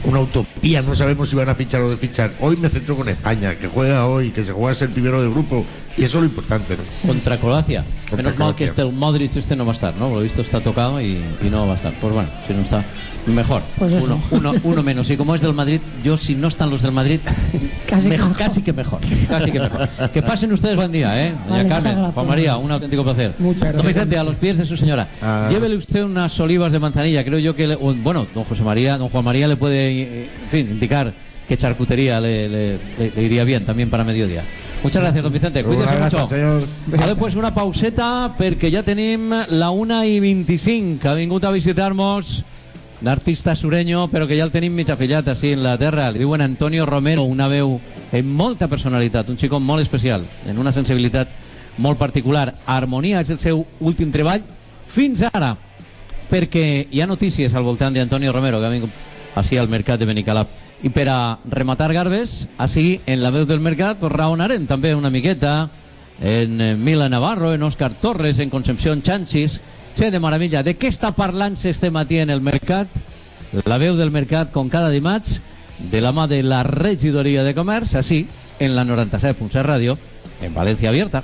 una utopía, no sabemos si van a fichar o de fichar. Hoy me centro con España, que juega hoy, que se juega a ser primero del grupo, y eso es lo importante, ¿no? Contra Croacia. Contra Menos Croacia. mal que este, el Modric este no va a estar, ¿no? Lo visto está tocado y, y no va a estar. Pues bueno, si no está, mejor. Pues eso. Uno, uno, uno menos. Y como es del Madrid, yo si no están los del Madrid, Casi mejor, que mejor. casi que mejor. Casi que mejor. Que pasen ustedes buen día, ¿eh? Doña Vale, Carmen, muchas gracias. Juan María, un auténtico placer. Muchas Don gracias. Vicente, a los pies de su señora. Ah. Llévele usted unas olivas de manzanilla. Creo yo que, le- o, bueno, don José María, don Juan María le puede, eh, en fin, indicar qué charcutería le, le- le- le iría bien también para mediodía. Muchas gracias, don Vicente. Cuídese Una mucho. grata, señor. Ara pues una pauseta perquè ja tenim la una i vint-i-cinc. Ha vingut a visitar-nos l'artista sureño, però que ja el tenim mig afillat així en la terra. Li diuen Antonio Romero, una veu amb molta personalitat, un xicó molt especial, en una sensibilitat molt particular. Harmonia és el seu últim treball fins ara, perquè hi ha notícies al voltant d'Antonio Romero, que ha vingut així al mercat de Benicalap. I per a rematar garbes, així en la veu del mercat, pues, raonarem també una miqueta en eh, Mila Navarro, en Òscar Torres, en Concepción Chanchis. Che de maravilla, de què està parlant-se este matí en el mercat? La veu del mercat, com cada dimarts, de la mà de la regidoria de comerç, així, en la noranta-set punt set ràdio, en València Abierta.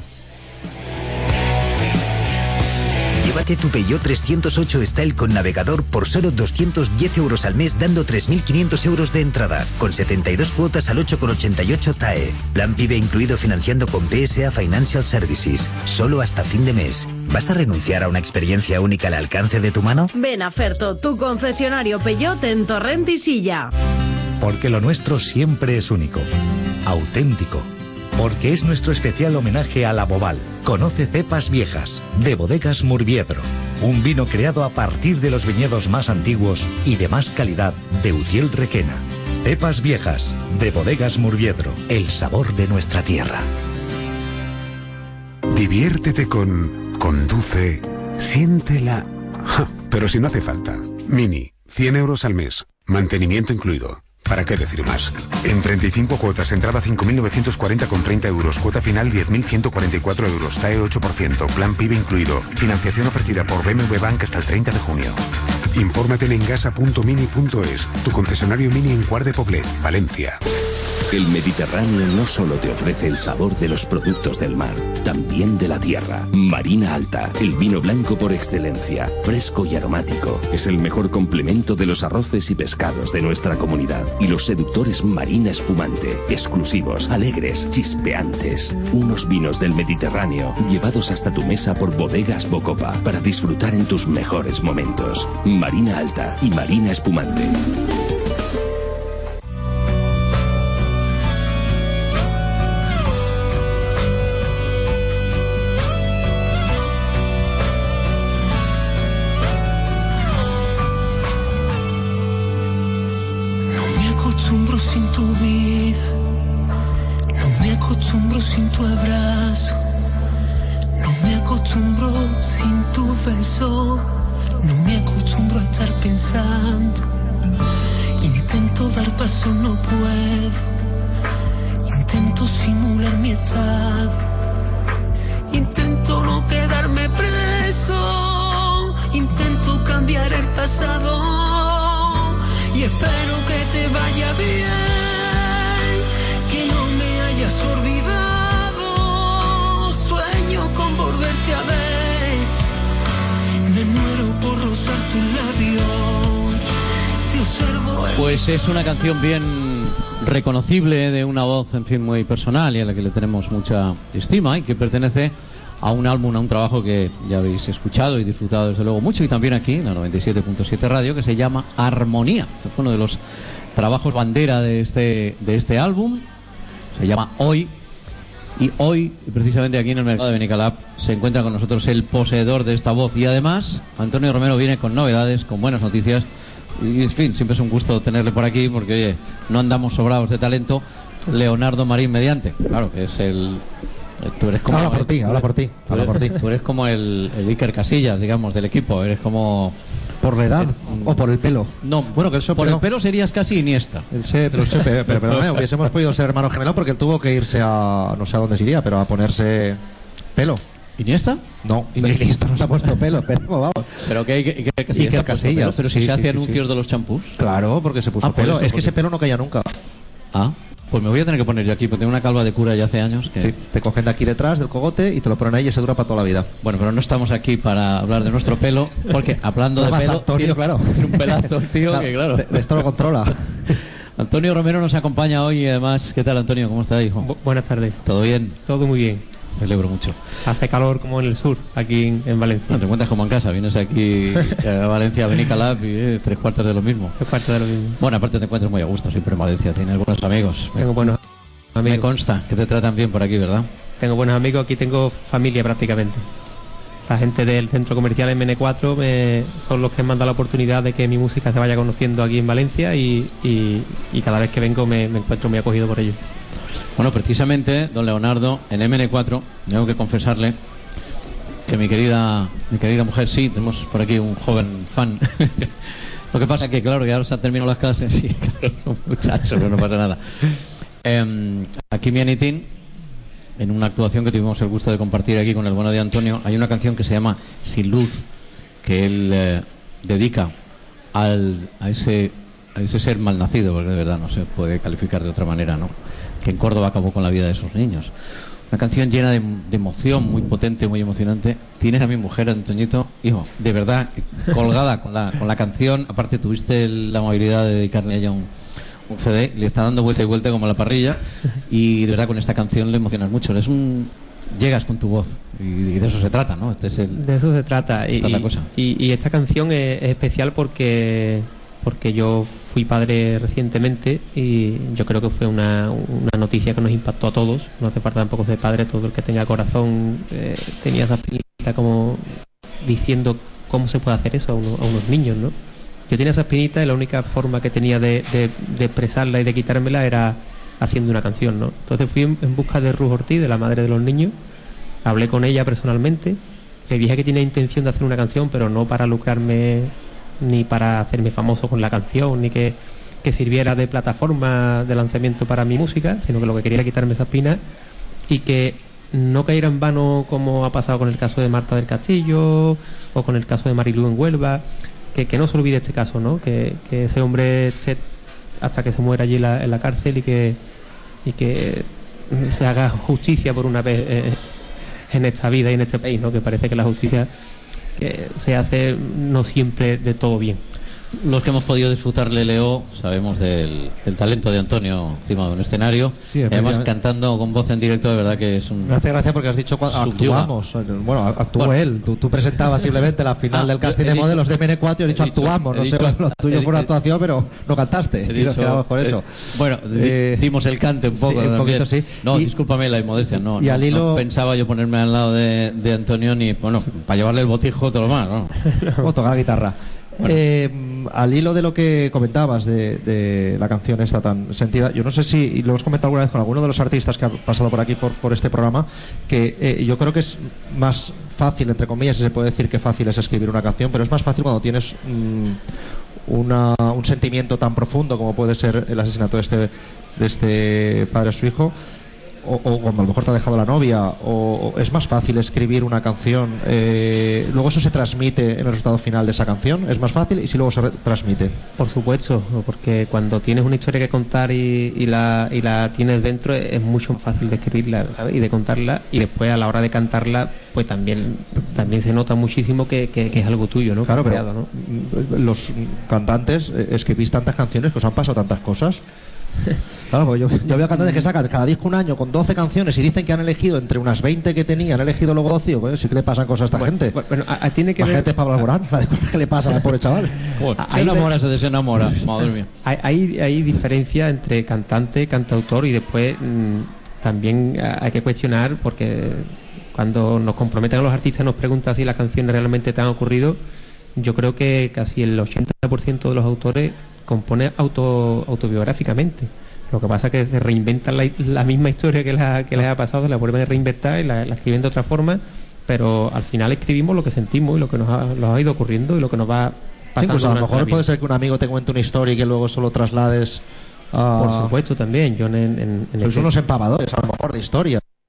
Llévate tu Peugeot trescientos ocho Style con navegador por solo doscientos diez euros al mes, dando tres mil quinientos euros de entrada, con setenta y dos cuotas al ocho coma ochenta y ocho T A E. Plan PIBE incluido financiando con P S A Financial Services. Solo hasta fin de mes. ¿Vas a renunciar a una experiencia única al alcance de tu mano? Ven a Ferto, tu concesionario Peugeot en Torrent y Silla. Porque lo nuestro siempre es único, auténtico. Porque es nuestro especial homenaje a la Boval. Conoce Cepas Viejas, de Bodegas Murviedro. Un vino creado a partir de los viñedos más antiguos y de más calidad de Utiel Requena. Cepas Viejas, de Bodegas Murviedro. El sabor de nuestra tierra. Diviértete con Conduce, siéntela. Ja, pero si no hace falta. Mini, cien euros al mes, mantenimiento incluido. ¿Para qué decir más? En treinta y cinco cuotas, entrada cinco mil novecientos cuarenta con treinta euros, cuota final diez mil ciento cuarenta y cuatro euros, T A E ocho por ciento, plan PIBE incluido. Financiación ofrecida por B M W Bank hasta el treinta de junio. Infórmate en engasa punto mini punto es, tu concesionario Mini en Cuart de Poblet, Valencia. El Mediterráneo no solo te ofrece el sabor de los productos del mar, también de la tierra. Marina Alta, el vino blanco por excelencia, fresco y aromático. Es el mejor complemento de los arroces y pescados de nuestra comunidad. Y los seductores Marina Espumante, exclusivos, alegres, chispeantes. Unos vinos del Mediterráneo llevados hasta tu mesa por Bodegas Bocopa para disfrutar en tus mejores momentos. Marina Alta y Marina Espumante. Sin tu vida, no me acostumbro sin tu abrazo, no me acostumbro sin tu beso, no me acostumbro a estar pensando, intento dar paso, no puedo, intento simular mi estado, intento no quedarme preso, intento cambiar el pasado y espero que te vaya bien. Que no me hayas olvidado, sueño con volverte a ver, me muero por rozar tu labio, te observo. Pues es una canción bien reconocible, de una voz, en fin, muy personal y a la que le tenemos mucha estima y que pertenece a un álbum, a un trabajo que ya habéis escuchado y disfrutado desde luego mucho, y también aquí en la noventa y siete punto siete Radio, que se llama Armonía. Este fue uno de los trabajos bandera de este, de este álbum. Se llama Hoy, y hoy, precisamente aquí en el mercado de Benicalap, se encuentra con nosotros el poseedor de esta voz, y además Antonio Romero viene con novedades, con buenas noticias, y en fin, siempre es un gusto tenerle por aquí, porque oye, no andamos sobrados de talento. Leonardo Marín mediante, claro, que es el... Tú eres como... Habla por ti, habla por ti, habla por ti. Tú eres como el, el Iker Casillas, digamos, del equipo, eres como... ¿Por la edad o por el pelo? No, bueno, que eso por el pelo serías casi Iniesta. El sé, pero, sé, pero, pero, pero no, hubiésemos podido ser hermano gemelo porque él tuvo que irse a, no sé a dónde se iría, pero a ponerse pelo. ¿Iniesta? No, Iniesta no se ha puesto pelo, pero vamos. Pero que hay que, que, que, sí, que Casillas, pero si sí, se hace sí, anuncios sí. de los champús. Claro, porque se puso ah, pelo. Eso, es porque... que ese pelo no caía nunca. Ah, pues me voy a tener que poner yo aquí, porque tengo una calva de cura ya hace años. Que... Sí, te cogen de aquí detrás del cogote y te lo ponen ahí y se dura para toda la vida. Bueno, pero no estamos aquí para hablar de nuestro pelo, porque hablando no de pelo, Antonio, tiene, claro. Tiene un pelazo, tío, claro, que claro. De, de esto lo controla. Antonio Romero nos acompaña hoy y además, ¿qué tal, Antonio? ¿Cómo estás, hijo? Bu buenas tardes. ¿Todo bien? Todo muy bien. Me celebro mucho. Hace calor como en el sur, aquí en, en Valencia. No, te encuentras como en casa, vienes aquí a Valencia, a Benicalap y eh, tres cuartos de lo mismo. Tres cuartos de lo mismo. Bueno, aparte te encuentras muy a gusto siempre en Valencia, tienes buenos amigos. Tengo buenos amigos. Me consta que te tratan bien por aquí, ¿verdad? Tengo buenos amigos, aquí tengo familia prácticamente. La gente del centro comercial M N cuatro me, son los que me han dado la oportunidad de que mi música se vaya conociendo aquí en Valencia y, y, y cada vez que vengo me, me encuentro muy acogido por ellos. Bueno, precisamente, don Leonardo, en M N cuatro, tengo que confesarle que mi querida mi querida mujer, sí, tenemos por aquí un joven fan. Lo que pasa es que, claro, que ahora se han terminado las clases, sí, claro, un muchacho, pero no pasa nada. Eh, aquí mi Anitín, en una actuación que tuvimos el gusto de compartir aquí con el bueno de Antonio, hay una canción que se llama Sin Luz, que él eh, dedica al, a ese a ese ser malnacido, porque de verdad no se puede calificar de otra manera, ¿no? Que en Córdoba acabó con la vida de esos niños. Una canción llena de, de emoción, muy potente, muy emocionante. Tienes a mi mujer, Antoñito, hijo, de verdad, colgada con la, con la canción. Aparte tuviste el, la amabilidad de dedicarle a ella un, un C D, le está dando vuelta y vuelta como la parrilla, y de verdad con esta canción le emocionas mucho. Es un... Llegas con tu voz y, y de eso se trata, ¿no? Este es el, de eso se trata. Y, esta es la cosa. Y, y esta canción es, es especial porque porque yo fui padre recientemente y yo creo que fue una, una noticia que nos impactó a todos. No hace falta tampoco ser padre, todo el que tenga corazón eh, tenía esa espinita como diciendo cómo se puede hacer eso a, uno, a unos niños, ¿no? Yo tenía esa espinita y la única forma que tenía de, de, de expresarla y de quitármela era haciendo una canción, ¿no? Entonces fui en, en busca de Ruth Ortiz, de la madre de los niños, hablé con ella personalmente, le dije que tenía intención de hacer una canción, pero no para lucrarme ni para hacerme famoso con la canción, ni que, que sirviera de plataforma de lanzamiento para mi música, sino que lo que quería era quitarme esa espina y que no cayera en vano como ha pasado con el caso de Marta del Castillo o con el caso de Marilú en Huelva, que, que no se olvide este caso, ¿no? Que, que ese hombre esté hasta que se muera allí la, en la cárcel y que, y que se haga justicia por una vez eh, en esta vida y en este país, ¿no? Que parece que la justicia que se hace no siempre de todo bien. Los que hemos podido disfrutarle, Leo, sabemos del, del talento de Antonio encima de un escenario, sí, además cantando con voz en directo, de verdad que es un... Me hace gracia porque has dicho cuando actuamos, bueno, actuó bueno. él, tú, tú presentabas simplemente la final ah, del casting de modelos de M N cuatro y he dicho, he dicho actuamos, no dicho, sé, lo tuyo he, fue una actuación, pero no cantaste, y nos quedamos con eso. Eh, bueno, eh, dimos el cante un poco, sí, un poquito, sí. No, y, discúlpame la inmodestia, no, y no, al hilo... no pensaba yo ponerme al lado de, de Antonio ni, bueno, sí. para llevarle el botijo todo lo más, ¿no? O tocar la guitarra. Bueno. Eh, al hilo de lo que comentabas de, de la canción esta tan sentida, yo no sé si, y lo hemos comentado alguna vez con alguno de los artistas que ha pasado por aquí por, por este programa, que eh, yo creo que es más fácil, entre comillas, si se puede decir que fácil es escribir una canción, pero es más fácil cuando tienes mmm, una, un sentimiento tan profundo como puede ser el asesinato de este, de este padre a su hijo. O, o cuando a lo mejor te ha dejado la novia, o, o es más fácil escribir una canción, eh, luego eso se transmite en el resultado final de esa canción, es más fácil y si luego se transmite. Por supuesto, porque cuando tienes una historia que contar y, y, la, y la tienes dentro es mucho más fácil de escribirla, ¿sabes? Y de contarla, y después a la hora de cantarla pues también también se nota muchísimo que, que, que es algo tuyo, ¿no? Claro, creado, pero ¿no? Los cantantes eh, escribís tantas canciones que os han pasado tantas cosas. Claro, pues yo, yo veo cantantes que sacan cada disco un año con doce canciones y dicen que han elegido entre unas veinte que tenían, han elegido luego doce, pues sí que le pasan cosas a esta bueno, gente. Bueno, a, a tiene que la ver... gente es Pablo Alborán, la de cosas que le pasa al pobre chaval. Bueno, se enamora, se desenamora, madre mía. Hay, hay, hay diferencia entre cantante, cantautor y después mmm, también hay que cuestionar porque cuando nos comprometen a los artistas nos preguntan si las canciones realmente te han ocurrido. Yo creo que casi el ochenta por ciento de los autores compone auto, autobiográficamente. Lo que pasa es que se reinventan la, la misma historia que, la, que les ha pasado, la vuelven a reinventar y la, la escriben de otra forma, pero al final escribimos lo que sentimos y lo que nos ha, nos ha ido ocurriendo y lo que nos va pasando. Sí, pues a lo mejor puede ser que un amigo te cuente una historia y que luego solo traslades a... Por supuesto, también. Yo en, en, en Sois unos empavadores, a lo mejor, de historia.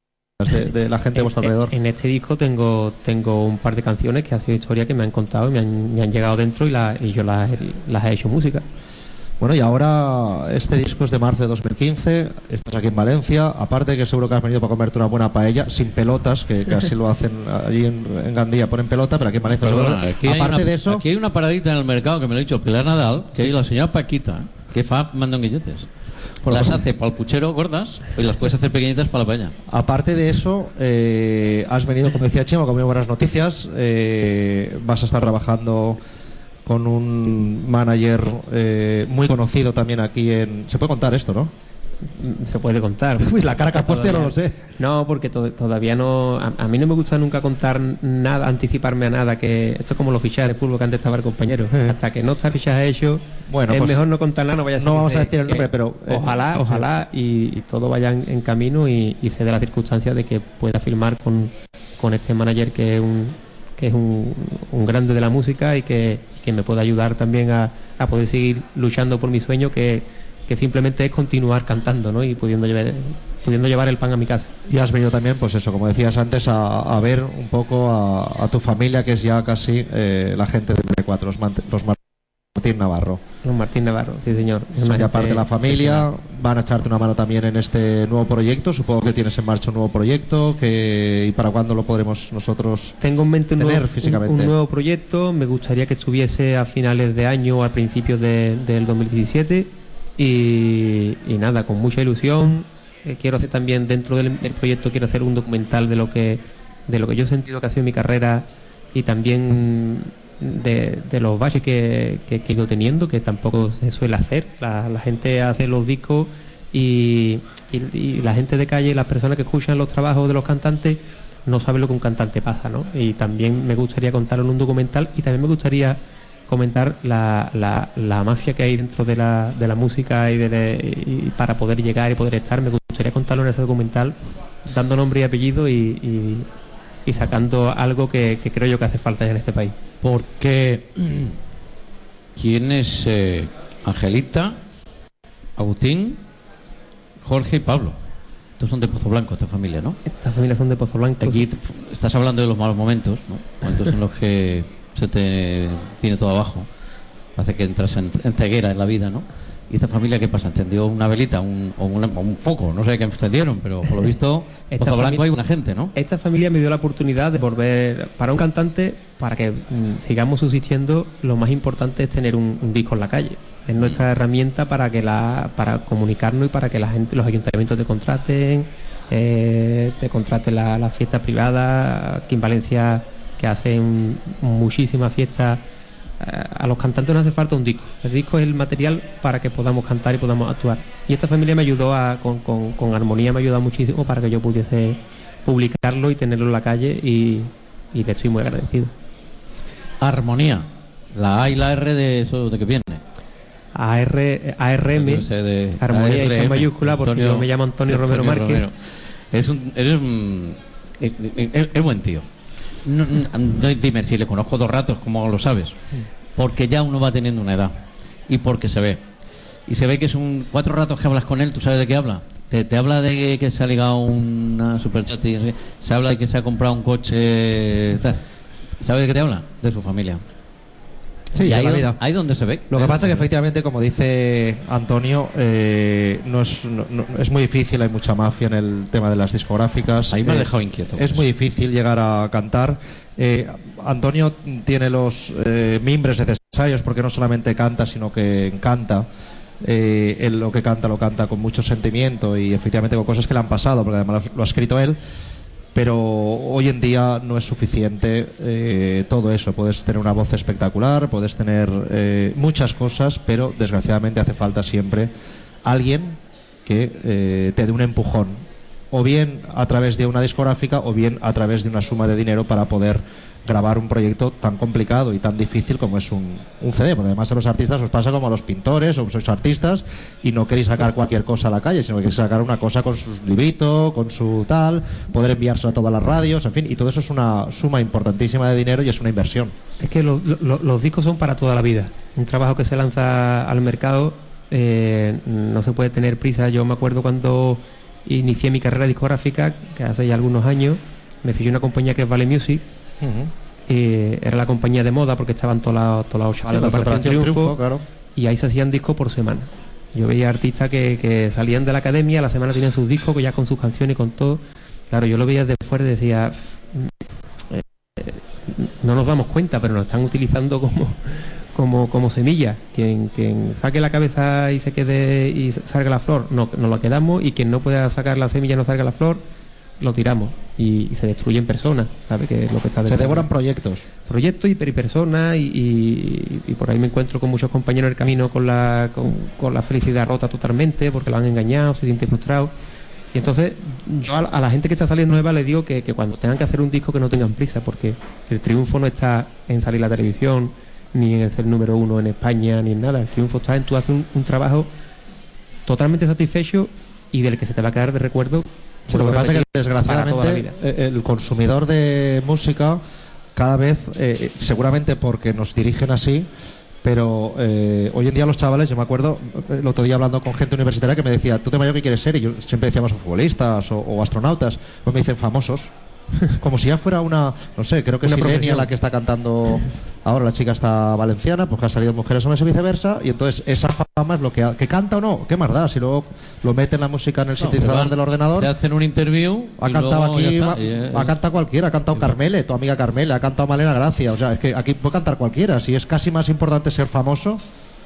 de, de la gente de vuestro alrededor. En este disco tengo tengo un par de canciones que ha sido historia que me han contado y me han, me han llegado dentro y, la, y yo las, las he hecho música. Bueno, y ahora este disco es de marzo de dos mil quince, estás aquí en Valencia, aparte que seguro que has venido para comerte una buena paella, sin pelotas, que casi lo hacen allí en, en Gandía, ponen pelota, pero aquí en Valencia Perdona, seguro. aquí Aparte hay una, de eso... Aquí hay una paradita en el mercado que me lo ha dicho Pilar Nadal, que hay la señora Paquita, que fa mandonguilletes. Las hace para el puchero gordas y las puedes hacer pequeñitas para la paella. Aparte de eso, eh, has venido, como decía Chimo, con muy buenas noticias, eh, vas a estar trabajando con un manager eh, muy conocido también aquí en... ¿Se puede contar esto, no? Se puede contar. Uy, la cara que has puesto ya no lo sé. No, porque to todavía no... A, a mí no me gusta nunca contar nada, anticiparme a nada, que esto es como los fichajes de fútbol que antes estaba el compañero. Eh. Hasta que no está el fichaje hecho, bueno, es pues mejor no contar nada, no vaya a ser no vamos se, a decir el nombre, pero... Eh, ojalá, ojalá, y, y todo vaya en, en camino y, y se dé la circunstancia de que pueda filmar con, con este manager que es un... que es un, un grande de la música y que, que me puede ayudar también a, a poder seguir luchando por mi sueño, que, que simplemente es continuar cantando, ¿no? Y pudiendo llevar, pudiendo llevar el pan a mi casa. Y has venido también, pues eso, como decías antes, a, a ver un poco a, a tu familia, que es ya casi eh, la gente de M cuatro, los, los Martín Navarro. Los Martín Navarro, sí señor. Son ya parte de la familia, van a echarte una mano también en este nuevo proyecto. Supongo que tienes en marcha un nuevo proyecto, que ¿y para cuándo lo podremos nosotros Tengo en mente un tener nuevo, físicamente? Un, un nuevo proyecto, me gustaría que estuviese a finales de año o al principio de, del dos mil diecisiete y, y nada, con mucha ilusión. Eh, quiero hacer también dentro del, del proyecto, quiero hacer un documental de lo que de lo que yo he sentido que ha sido mi carrera y también De, de los baches que, que, que he ido teniendo, que tampoco se suele hacer. La, la gente hace los discos y, y, y la gente de calle, las personas que escuchan los trabajos de los cantantes, no saben lo que un cantante pasa, ¿no? Y también me gustaría contarlo en un documental y también me gustaría comentar la, la, la mafia que hay dentro de la, de la música y, de, de, y para poder llegar y poder estar. Me gustaría contarlo en ese documental, dando nombre y apellido y, y, y sacando algo que, que creo yo que hace falta en este país. Porque ¿quién es eh, Angelita, Agustín, Jorge y Pablo? Estos son de Pozo Blanco, esta familia, ¿no? Estas familias son de Pozo Blanco. Aquí estás hablando de los malos momentos, ¿no? Momentos en los que se te viene todo abajo, hace que entras en, en ceguera en la vida, ¿no? ¿Y esta familia qué pasa? ¿Encendió una velita un, o un, un foco? No sé qué encendieron, pero por lo visto en Pozo Blanco hay una gente, ¿no? Esta familia me dio la oportunidad de volver, para un cantante, para que mm, sigamos subsistiendo, lo más importante es tener un, un disco en la calle. Es nuestra mm. herramienta para que la para comunicarnos y para que la gente, los ayuntamientos te contraten, eh, te contraten las la fiestas privadas. Aquí en Valencia, que hacen muchísimas fiestas, a los cantantes no hace falta un disco. El disco es el material para que podamos cantar y podamos actuar. Y esta familia me ayudó a, con, con, con Armonía me ayudó muchísimo para que yo pudiese publicarlo y tenerlo en la calle y, y le estoy muy agradecido. Armonía, la A y la R de eso de que viene. A R M, de Armonía y en mayúscula, porque Antonio, yo me llamo Antonio, Antonio Romero Márquez. Romero. Es un, eres un, es, es, es buen tío. No, no, dime si le conozco dos ratos, como lo sabes, porque ya uno va teniendo una edad y porque se ve y se ve que es un cuatro ratos que hablas con él. ¿Tú sabes de qué habla? Te, te habla de que se ha ligado una superchat, y se habla de que se ha comprado un coche, tal. ¿Sabes de qué te habla? De su familia. Sí, y ahí, la vida. ahí donde se ve. Lo que pasa es que efectivamente, como dice Antonio, eh, no, es, no, no es muy difícil, hay mucha mafia en el tema de las discográficas. Ahí me eh, ha dejado inquieto. Es muy difícil llegar a cantar. Eh, Antonio tiene los eh, mimbres necesarios, porque no solamente canta, sino que encanta. Eh, él lo que canta lo canta con mucho sentimiento y efectivamente con cosas que le han pasado, porque además lo ha escrito él. Pero hoy en día no es suficiente eh, todo eso. Puedes tener una voz espectacular, puedes tener eh, muchas cosas, pero desgraciadamente hace falta siempre alguien que eh, te dé un empujón, o bien a través de una discográfica o bien a través de una suma de dinero para poder grabar un proyecto tan complicado y tan difícil como es un, un C D, porque además a los artistas os pasa como a los pintores, o sois artistas y no queréis sacar cualquier cosa a la calle, sino que queréis sacar una cosa con su librito, con su tal, poder enviárselo a todas las radios, en fin, y todo eso es una suma importantísima de dinero y es una inversión. Es que lo, lo, los discos son para toda la vida. Un trabajo que se lanza al mercado, eh, no se puede tener prisa. Yo me acuerdo cuando inicié mi carrera discográfica, que hace ya algunos años, me fijé en una compañía que es Vale Music. Uh-huh. Eh, era la compañía de moda porque estaban todos los chavales de Operación Triunfo, Triunfo claro. Y ahí se hacían discos por semana. Yo veía artistas que, que salían de la academia, a la semana tenían sus discos ya con sus canciones y con todo. Claro, yo lo veía desde fuera y decía, eh, no nos damos cuenta, pero nos están utilizando como como como semilla. Quien quien saque la cabeza y se quede y salga la flor, no, nos lo quedamos, y quien no pueda sacar la semilla y no salga la flor, lo tiramos y, y se destruyen personas, ¿sabes? Que es lo que está se devoran proyectos proyectos y, y personas y, y, y por ahí me encuentro con muchos compañeros en el camino con la con, con la felicidad rota totalmente porque lo han engañado, se sienten frustrados. Y entonces yo a, a la gente que está saliendo nueva le digo que, que cuando tengan que hacer un disco que no tengan prisa, porque el triunfo no está en salir a la televisión, ni en ser número uno en España, ni en nada. El triunfo está en tú hacer un, un trabajo totalmente satisfecho y del que se te va a quedar de recuerdo. Sí, lo que pasa es que desgraciadamente el consumidor de música cada vez, eh, seguramente porque nos dirigen así, pero eh, hoy en día los chavales, yo me acuerdo el otro día hablando con gente universitaria que me decía, ¿tú de mayor qué quieres ser? Y yo siempre decíamos o futbolistas o, o astronautas, pues me dicen famosos. Como si ya fuera una, no sé, creo que es Ilenia la que está cantando ahora, la chica está valenciana, pues que ha salido Mujeres Hombres y viceversa, y entonces esa fama es lo que, que canta o no, qué más da, si luego lo meten la música en el no, sintetizador del ordenador. Te hacen un interview. Ha cantado aquí, está, ha, ha cantado cualquiera, ha cantado Carmele, tu amiga Carmele, ha cantado Malena Gracia, o sea, es que aquí puede cantar cualquiera, si es casi más importante ser famoso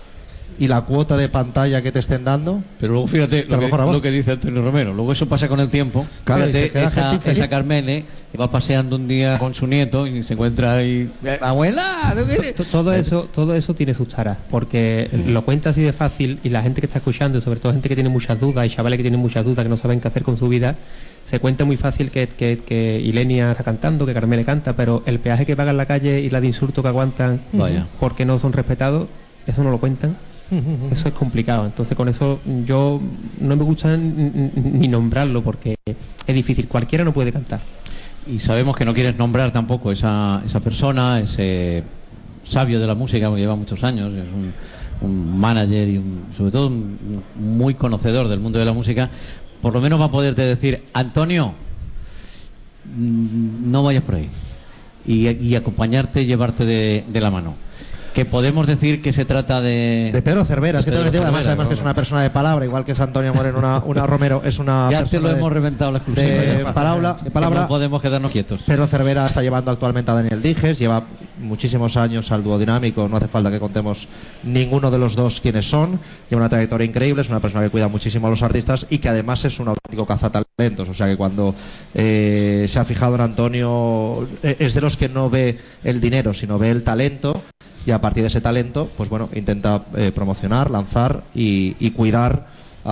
y la cuota de pantalla que te estén dando. Pero luego fíjate lo que, lo que dice Antonio Romero, luego eso pasa con el tiempo. Claro, fíjate, esa, esa Carmele va paseando un día con su nieto y se encuentra ahí, abuela, ¿no quieres? Todo eso, todo eso tiene sus taras, porque mm. lo cuenta así de fácil y la gente que está escuchando, y sobre todo gente que tiene muchas dudas y chavales que tienen muchas dudas que no saben qué hacer con su vida, se cuenta muy fácil que, que, que Ilenia está cantando, que Carmele canta, pero el peaje que pagan en la calle y la de insulto que aguantan Vaya. porque no son respetados, eso no lo cuentan. Eso es complicado, entonces con eso yo no me gusta ni nombrarlo porque es difícil, cualquiera no puede cantar. Y sabemos que no quieres nombrar tampoco esa, esa persona, ese sabio de la música, que lleva muchos años, es un, un manager y un, sobre todo un, muy conocedor del mundo de la música. Por lo menos va a poderte decir, Antonio, no vayas por ahí, y, y acompañarte, llevarte de, de la mano. Que podemos decir que se trata de... De Pedro Cervera, es que te lo decía, además sabemos no, que es una persona de palabra, igual que es Antonio Moreno, una, una Romero, es una ya te lo de, hemos reventado la exclusiva. De, de palabra, de palabra, no podemos quedarnos quietos. Pedro Cervera está llevando actualmente a Daniel Dijes, lleva muchísimos años al dúo dinámico, no hace falta que contemos ninguno de los dos quiénes son, lleva una trayectoria increíble, es una persona que cuida muchísimo a los artistas y que además es un auténtico cazatalentos, o sea que cuando eh, se ha fijado en Antonio, es de los que no ve el dinero, sino ve el talento. Y a partir de ese talento, pues bueno, intenta eh, promocionar, lanzar y, y cuidar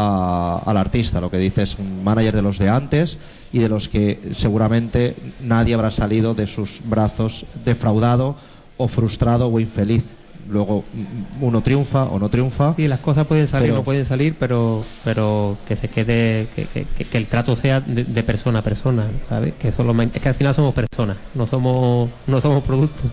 a, al artista. Lo que dice es un manager de los de antes y de los que seguramente nadie habrá salido de sus brazos defraudado o frustrado o infeliz. Luego uno triunfa o no triunfa. Sí, las cosas pueden salir o pero... no pueden salir, pero pero que se quede, que, que, que el trato sea de, de persona a persona, ¿sabes? Que eso lo, es que al final somos personas, no somos no somos productos.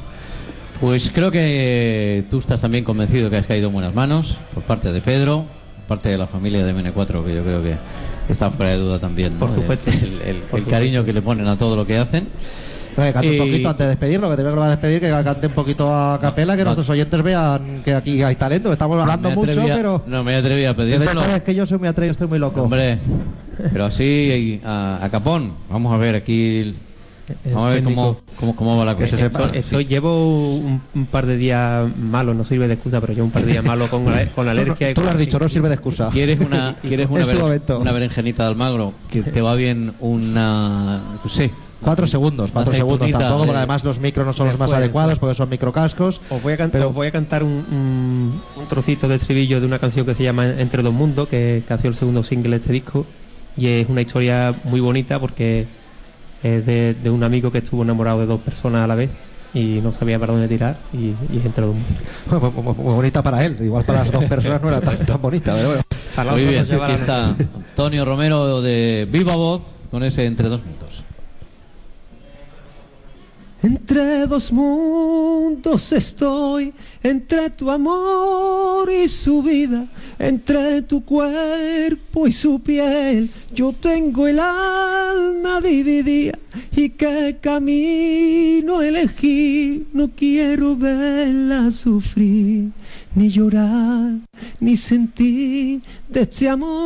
Pues creo que tú estás también convencido que has caído en buenas manos por parte de Pedro, por parte de la familia de M N cuatro, que yo creo que está fuera de duda también, ¿no? Por supuesto. El, el, el, el cariño que le ponen a todo lo que hacen. Que cante y... un poquito antes de despedirlo, que te veo que lo vas a despedir, que cante un poquito a capela, que no, nuestros oyentes vean que aquí hay talento. Estamos hablando no mucho, pero... No me atreví a pedírselo. Es que yo soy muy atrevido, estoy muy loco. Hombre, pero así a, a capón. Vamos a ver aquí... Vamos a ver cómo, cómo, cómo va la cosa. Estoy, estoy, llevo un, un par de días malos, no sirve de excusa, pero llevo un par de días malos con, con alergia. Tú, tú lo has dicho, no sirve de excusa. ¿Quieres una, ¿quieres una, ber, una berenjenita de Almagro? Que te va bien una... Sí. Cuatro segundos, cuatro segundos tampoco, porque además los micros no son los más adecuados, porque son microcascos. Os voy a, can pero... os voy a cantar un, un, un trocito de estribillo de una canción que se llama Entre dos mundos, que, que ha sido el segundo single de este disco, y es una historia muy bonita porque es de, de un amigo que estuvo enamorado de dos personas a la vez y no sabía para dónde tirar, y, y es Entre dos mundos. Muy, muy, muy bonita para él, igual para las dos personas no era tan, tan bonita, pero bueno. Muy bien, aquí está Antonio Romero de Viva Voz con ese Entre dos mundos. Entre dos mundos estoy, entre tu amor y su vida, entre tu cuerpo y su piel. Yo tengo el alma dividida y qué camino elegir. No quiero verla sufrir, ni llorar, ni sentir de este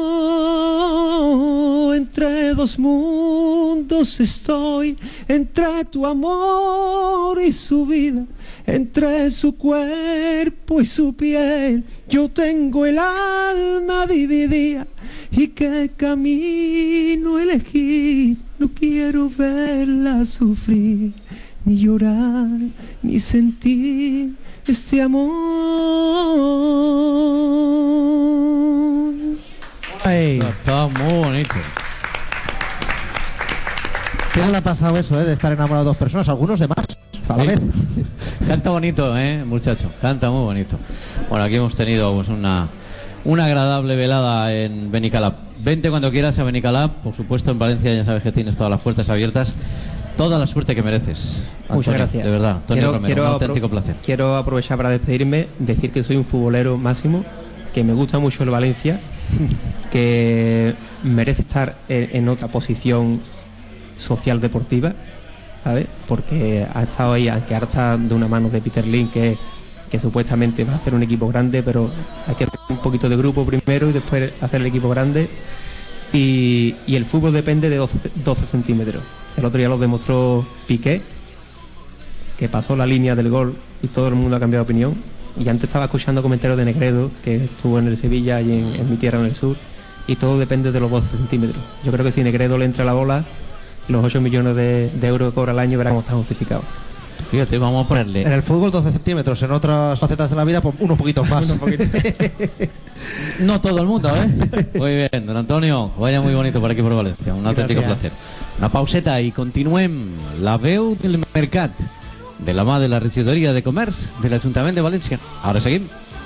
amor. Entre dos mundos estoy, entre tu amor y su vida, entre su cuerpo y su piel. Yo tengo el alma dividida y qué camino elegir. No quiero verla sufrir, ni llorar, ni sentir este amor. Ay. Está muy bonito. ¿Qué le ha pasado eso, eh, de estar enamorado de dos personas? Algunos de más, a la Sí. vez. Canta bonito, eh, muchacho. Canta muy bonito. Bueno, aquí hemos tenido pues una, una agradable velada en Benicalap. Vente cuando quieras a Benicalap. Por supuesto, en Valencia ya sabes que tienes todas las puertas abiertas. Toda la suerte que mereces. Antonio, Muchas gracias. De verdad, Antonio quiero, Romero, quiero un apro- auténtico placer. Quiero aprovechar para despedirme, decir que soy un futbolero máximo, que me gusta mucho el Valencia, que merece estar en, en otra posición social deportiva, ¿sabes? Porque ha estado ahí, aunque ahora está de una mano de Peter Lim, que, que supuestamente va a hacer un equipo grande, pero hay que hacer un poquito de grupo primero y después hacer el equipo grande. Y, y el fútbol depende de doce, doce centímetros. El otro día lo demostró Piqué, que pasó la línea del gol y todo el mundo ha cambiado de opinión. Y antes estaba escuchando comentarios de Negredo, que estuvo en el Sevilla y en, en mi tierra, en el sur, y todo depende de los doce centímetros. Yo creo que si Negredo le entra la bola, los ocho millones de, de euros que cobra al año verán cómo está justificado. Fíjate, vamos a ponerle. En el fútbol doce centímetros, en otras facetas de la vida, pues unos poquitos más. No todo el mundo, ¿eh? Muy bien, don Antonio, vaya muy bonito por aquí por Valencia, un auténtico Gracias. placer. Una pauseta i continuem la veu del mercat de la mà de la regidoria de comerç de l'Ajuntament de València. Ara seguim.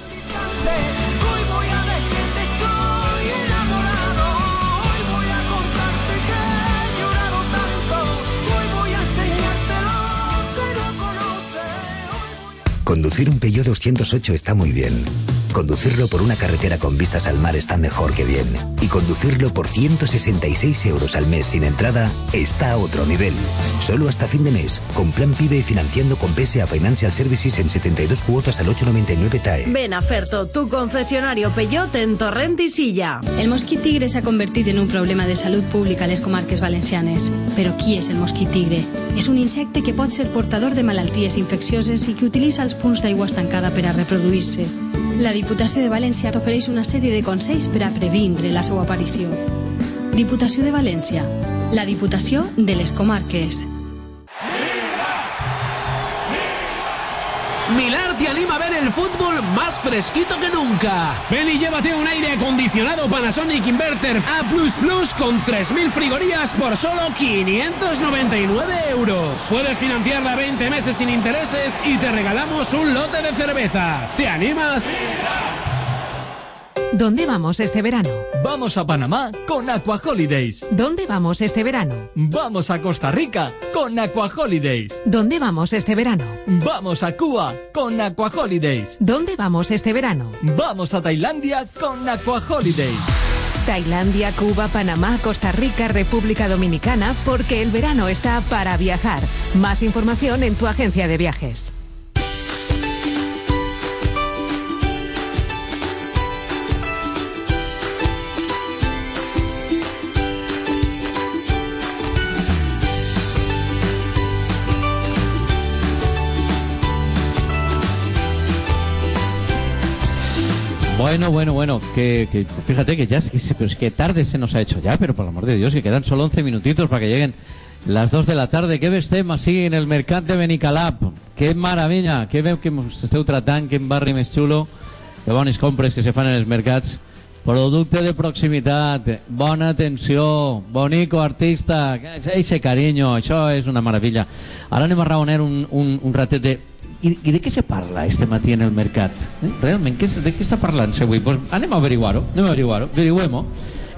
Conducir un Peugeot doscientos ocho está muy bien. Conducirlo por una carretera con vistas al mar está mejor que bien. Y conducirlo por ciento sesenta y seis euros al mes sin entrada está a otro nivel. Solo hasta fin de mes, con Plan PIBE y financiando con P S A Financial Services en setenta y dos cuotas al ocho noventa y nueve T A E. Ven a Ferto, tu concesionario Peugeot en Torrent i Silla. El mosquit tigre s'ha convertit en un problema de salut pública a les comarques valencianes. Però qui és el mosquit tigre? És un insecte que pot ser portador de malalties infeccioses i que utilitza els punts d'aigua estancada per a reproduir-se. La Diputació de València t'ofereix una sèrie de consells per a previndre la seva aparició. Diputació de València, la Diputació de les comarques. Milar te anima a ver el fútbol más fresquito que nunca. Ven y llévate un aire acondicionado Panasonic Inverter A plus plus con tres mil frigorías por solo quinientos noventa y nueve euros. Puedes financiarla veinte meses sin intereses y te regalamos un lote de cervezas. ¿Te animas? ¿Dónde vamos este verano? Vamos a Panamá con Aqua Holidays. ¿Dónde vamos este verano? Vamos a Costa Rica con Aqua Holidays. ¿Dónde vamos este verano? Vamos a Cuba con Aqua Holidays. ¿Dónde vamos este verano? Vamos a Tailandia con Aqua Holidays. Tailandia, Cuba, Panamá, Costa Rica, República Dominicana, porque el verano está para viajar. Más información en tu agencia de viajes. Bueno, bueno, bueno, que, que fíjate que ya es que, se- pero es que tarde se nos ha hecho ya, pero por el amor de Dios, que quedan solo once minutitos para que lleguen las dos de la tarde. Que vestem així en el mercat de Benicalap. Que maravilla, que veu que us esteu tratant, que barri més xulo, que bones compres que se fan en els mercats. Producte de proximitat, bona atenció, bonico artista, ese carinyo, això és una meravella. Ara anem a raonar un, un, un ratet de... I, I de què se parla este matí en el mercat? Eh? Realment, què, de què està parlant-se avui? Pues anem a averiguar-ho, anem a averiguar-ho, averiguem-ho.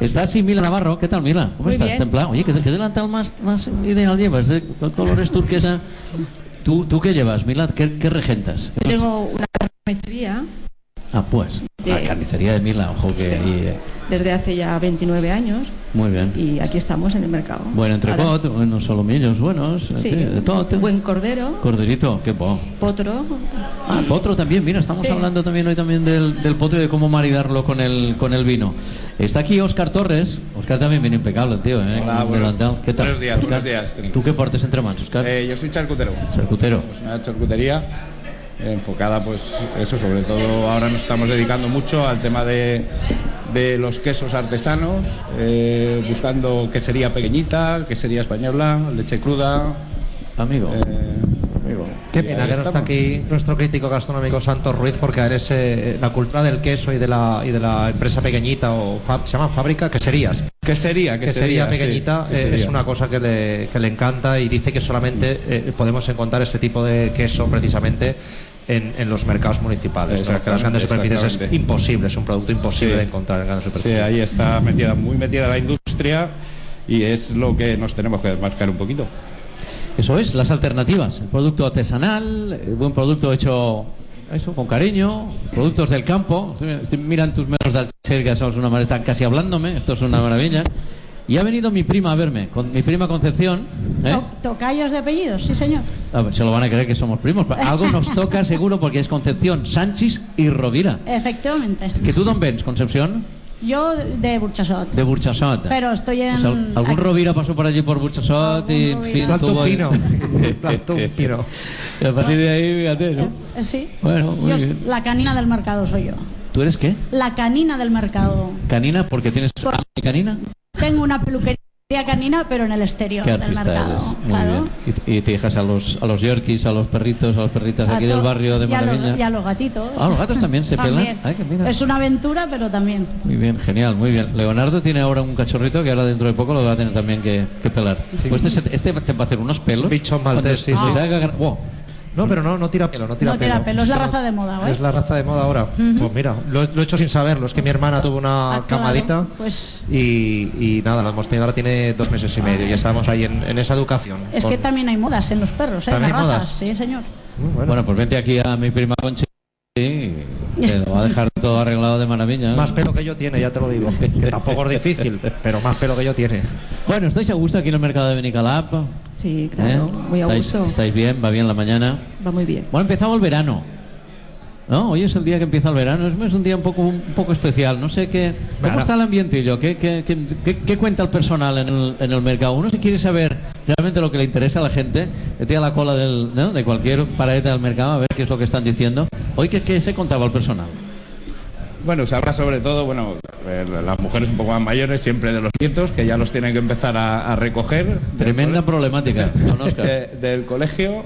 Está así Mila Navarro. ¿Qué tal, Mila? ¿Cómo Muy estás? bien. Templado. Oye, ¿qué, qué delantal más, más ideal llevas? ¿De colores turquesa? ¿Tú, ¿Tú qué llevas, Mila? ¿Qué, qué regentas? ¿Qué Tengo una carnicería Ah, pues, De- la carnicería de Mila, ojo que... Sí. ahí, eh, desde hace ya veintinueve años muy bien. y aquí estamos en el mercado. Buen entrecot, Ahora es- buenos solomillos buenos, en Sí, fin, de todo. buen cordero, Corderito, qué bon. potro. Ah, potro también, mira, estamos Sí. hablando también hoy también del, del potro y de cómo maridarlo con el con el vino. Está aquí Óscar Torres. Óscar también viene impecable, tío, ¿eh? Hola, Con bueno. delantal. ¿Qué tal? Buenos días, Óscar? buenos días. ¿Tú qué portes entre manos, Óscar? Eh, yo soy charcutero. Charcutero. Pues una charcutería eh, enfocada, pues eso, sobre todo ahora nos estamos dedicando mucho al tema de, de los quesos artesanos, eh, buscando quesería pequeñita, quesería española, leche cruda. Amigo. amigo. Qué Y pena ahí que no está estamos. aquí nuestro crítico gastronómico Santos Ruiz, porque a ver, es, eh, la cultura del queso y de la y de la empresa pequeñita, o fa- se llama fábrica, queserías. Quesería, Quesería quesería, pequeñita, sí, eh, quesería. es una cosa que le, que le encanta, y dice que solamente eh, podemos encontrar ese tipo de queso precisamente en, en los mercados municipales. Pero que las grandes superficies es Exactamente. imposible, es un producto imposible Sí. de encontrar en grandes Sí, superficies. ahí está metida, muy metida la industria y es lo que nos tenemos que desmarcar un poquito. Eso es, las alternativas. El producto artesanal, el buen producto hecho eso con cariño, productos del campo. Miran tus menos de Alcher, que somos una manera, están casi hablándome, esto es una maravilla. Y ha venido mi prima a verme, con mi prima Concepción. ¿eh? To- Tocayos de apellidos, sí señor. A ver, se lo van a creer que somos primos. pero Algo nos toca seguro porque es Concepción, Sánchez y Rovira. Efectivamente. ¿Que tú d'on vens, Concepción? Yo de Burchasot. De Burchasot. Pero estoy en... Pues al- algún aquí. Rovira pasó por allí por Burchasot y en fin, Plantó tuvo un ahí- pino. Plantó un pino. Y a partir de ahí, fíjate, ¿no? Eh, Sí. Bueno, muy Yo- bien. La canina del mercado soy yo. ¿Tú eres qué? La canina del mercado. ¿Canina? Porque tienes Por- ah, canina. Tengo una peluquería canina, pero en el exterior Qué del artista mercado. eres. Muy claro. bien. Y, y te dejas a los a los yorkies, a los perritos, a los perritas A aquí to- del barrio de y a los- Maravilla. Y a los gatitos. Ah, los gatos también se pelan. También. Ay, que mira. Es una aventura, pero también. Muy bien, genial, muy bien. Leonardo tiene ahora un cachorrito que ahora dentro de poco lo va a tener también que, que pelar. Pues este, este te va a hacer unos pelos. Bicho maltés, sí, Cuando sí. se haga gra- wow. No, pero no, no tira pelo, no tira No pelo. tira pelo, es la No, raza de moda, ¿eh? Es la raza de moda ahora. Ujú. Pues mira, lo, lo he hecho sin saberlo. Es que mi hermana tuvo una Ah, claro, camadita Pues y, y nada, la hemos tenido, ahora tiene dos meses y medio. Ya estábamos ahí en, en esa educación. es Con- que también hay modas en los perros, ¿eh? En las ¿También hay razas. modas? Sí, señor. Bueno. pues vente aquí a mi prima Conchi y te lo va a dejar todo arreglado de maravilla. Más pelo que yo tiene, ya te lo digo. Que tampoco es difícil, pero más pelo que yo tiene. Bueno, ¿estáis a gusto aquí en el mercado de Benicalap? Sí, claro, ¿Eh? muy a ¿Estáis- gusto. ¿Estáis bien? ¿Va bien la mañana? Va muy bien. Bueno, empezado el verano. ¿No? Hoy es el día que empieza el verano, es, es un día un poco un poco especial. No sé qué. ¿Cómo Verano. está el ambientillo? ¿Qué, qué, qué, qué- qué cuenta el personal en el, en el mercado? Uno si quiere saber realmente lo que le interesa a la gente, vete a la cola del, ¿no? de cualquier paradeta del mercado a ver qué es lo que están diciendo. Hoy, ¿qué, qué se contaba el personal? Bueno, se habla sobre todo, bueno, eh, las mujeres un poco más mayores, siempre de los nietos, que ya los tienen que empezar a, a recoger. del Tremenda cole- problemática, don Óscar. de- del colegio.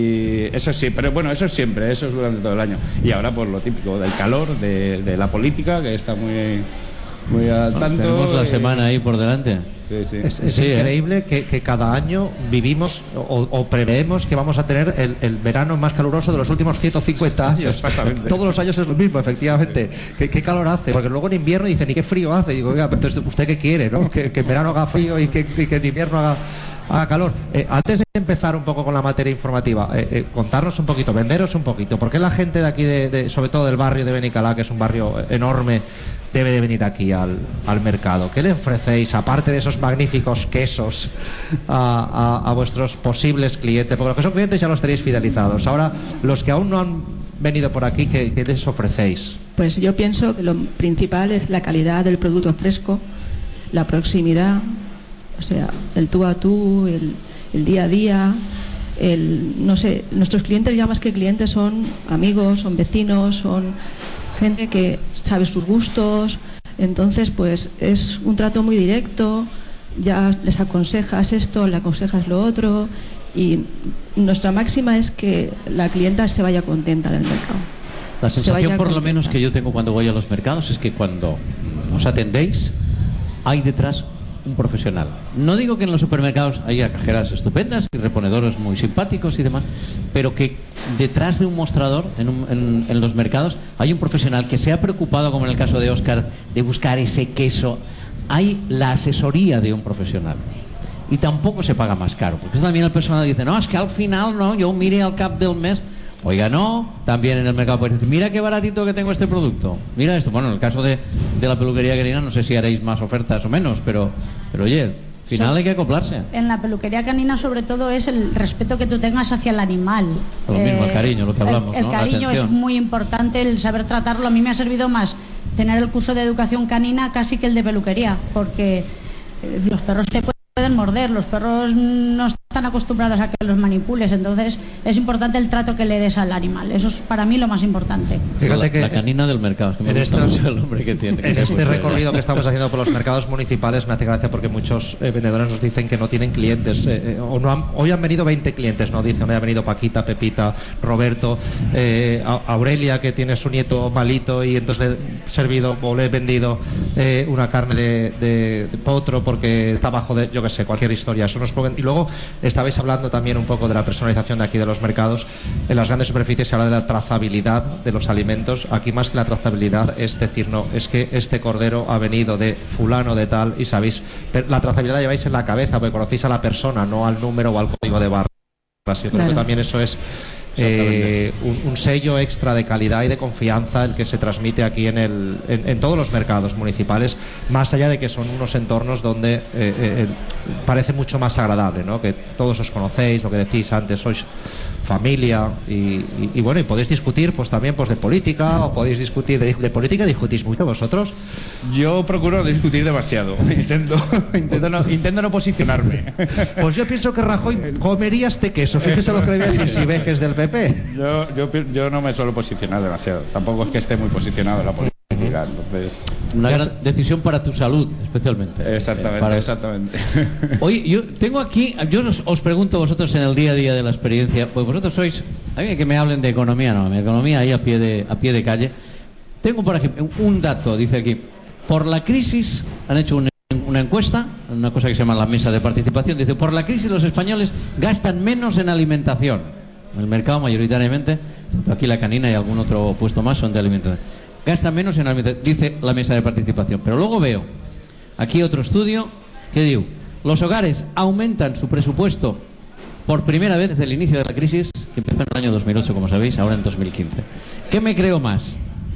Y eso sí, pero bueno, eso es siempre, eso es durante todo el año. Y ahora pues lo típico del calor, de, de la política, que está muy, muy al tanto. Tenemos la y- semana ahí por delante. Sí, sí. Es, es Sí, ¿eh? increíble que, que cada año vivimos o, o preveemos que vamos a tener el, el verano más caluroso de los últimos ciento cincuenta años. Exactamente. Todos los años es lo mismo, efectivamente. ¿Qué, qué calor hace? Porque luego en invierno dicen, ¿y qué frío hace? Y digo, oiga, pero entonces, ¿usted qué quiere? ¿No? Que, que en verano haga frío y que, y que en invierno haga, haga calor. Eh, antes de empezar un poco con la materia informativa, eh, eh, contarnos un poquito, venderos un poquito. ¿Por qué la gente de aquí, de, de- sobre todo del barrio de Benicalá, que es un barrio enorme, debe de venir aquí al, al mercado? ¿Qué le ofrecéis, aparte de esos magníficos quesos, a, a- a vuestros posibles clientes? Porque los que son clientes ya los tenéis fidelizados. Ahora, los que aún no han venido por aquí, ¿qué, qué les ofrecéis? Pues yo pienso que lo principal es la calidad del producto fresco, la proximidad, o sea, el tú a tú, el, el día a día, el, no sé, nuestros clientes ya más que clientes son amigos, son vecinos, son gente que sabe sus gustos, entonces pues es un trato muy directo, ya les aconsejas esto, le aconsejas lo otro y nuestra máxima es que la clienta se vaya contenta del mercado. La Se sensación, vaya por lo contenta. menos, que yo tengo cuando voy a los mercados es que cuando os atendéis, hay detrás un profesional. No digo que en los supermercados haya cajeras estupendas y reponedores muy simpáticos y demás, pero que detrás de un mostrador en, un, en, en los mercados hay un profesional que se ha preocupado, como en el caso de Óscar, de buscar ese queso. Hay la asesoría de un profesional. Y tampoco se paga más caro, porque también el personal dice, no, es que al final no, yo mire al cap del mes. Oiga, no, también en el mercado puede decir, mira qué baratito que tengo este producto, mira esto. Bueno, en el caso de, de la peluquería canina, no sé si haréis más ofertas o menos, pero, pero oye, al final hay que acoplarse. En la peluquería canina, sobre todo, es el respeto que tú tengas hacia el animal. Lo mismo, eh, el cariño, lo que hablamos, el, el ¿no? cariño es muy importante, el saber tratarlo. A mí me ha servido más tener el curso de educación canina casi que el de peluquería, porque eh, los perros te pueden morder, los perros no están acostumbrados a que los manipules, entonces es importante el trato que le des al animal. Eso es para mí lo más importante. Fíjate la, que la canina del mercado, es que me en gusta estos, mucho el nombre que tiene. En este recorrido que estamos haciendo por los mercados municipales me hace gracia porque muchos eh, vendedores nos dicen que no tienen clientes, eh, o no han, hoy han venido veinte clientes, no dicen, hoy ha venido Paquita, Pepita, Roberto, eh, Aurelia, que tiene su nieto malito y entonces le he servido o le he vendido eh, una carne de, de, de potro porque está bajo de, yo que sé, cualquier historia. Eso nos pueden... Y luego estabais hablando también un poco de la personalización de aquí de los mercados. En las grandes superficies se habla de la trazabilidad de los alimentos. Aquí más que la trazabilidad es decir, no, es que este cordero ha venido de fulano de tal y sabéis, la trazabilidad la lleváis en la cabeza porque conocéis a la persona, no al número o al código de barras. Yo creo que también eso es Eh, un, un sello extra de calidad y de confianza el que se transmite aquí en, el, en, en todos los mercados municipales, más allá de que son unos entornos donde eh, eh, parece mucho más agradable, ¿no? Que todos os conocéis, lo que decís antes, sois familia y, y, y bueno, y podéis discutir pues también pues de política, o podéis discutir de, de política. ¿Discutís mucho vosotros? Yo procuro no discutir demasiado, intento intento, no, intento no posicionarme. Pues yo pienso que Rajoy comería este queso, fíjese lo que le voy a decir, si ve que es del P P. Yo, yo, yo no me suelo posicionar demasiado, tampoco es que esté muy posicionado en la política. Entonces, una gran decisión para tu salud, especialmente. Exactamente, para... exactamente. Oye, yo tengo aquí, yo os, os pregunto vosotros en el día a día de la experiencia, pues vosotros sois, a mí que me hablen de economía, no, mi economía ahí a pie de a pie de calle. Tengo por ejemplo un dato, dice aquí, por la crisis han hecho un una encuesta, una cosa que se llama la mesa de participación, dice, por la crisis los españoles gastan menos en alimentación. En el mercado mayoritariamente, aquí la canina y algún otro puesto más son de alimentación. Gastan menos en alimentación, dice la mesa de participación. Pero luego veo aquí otro estudio que digo, los hogares aumentan su presupuesto por primera vez desde el inicio de la crisis, que empezó en el año dos mil ocho, como sabéis, ahora en dos mil quince. ¿Qué me creo más?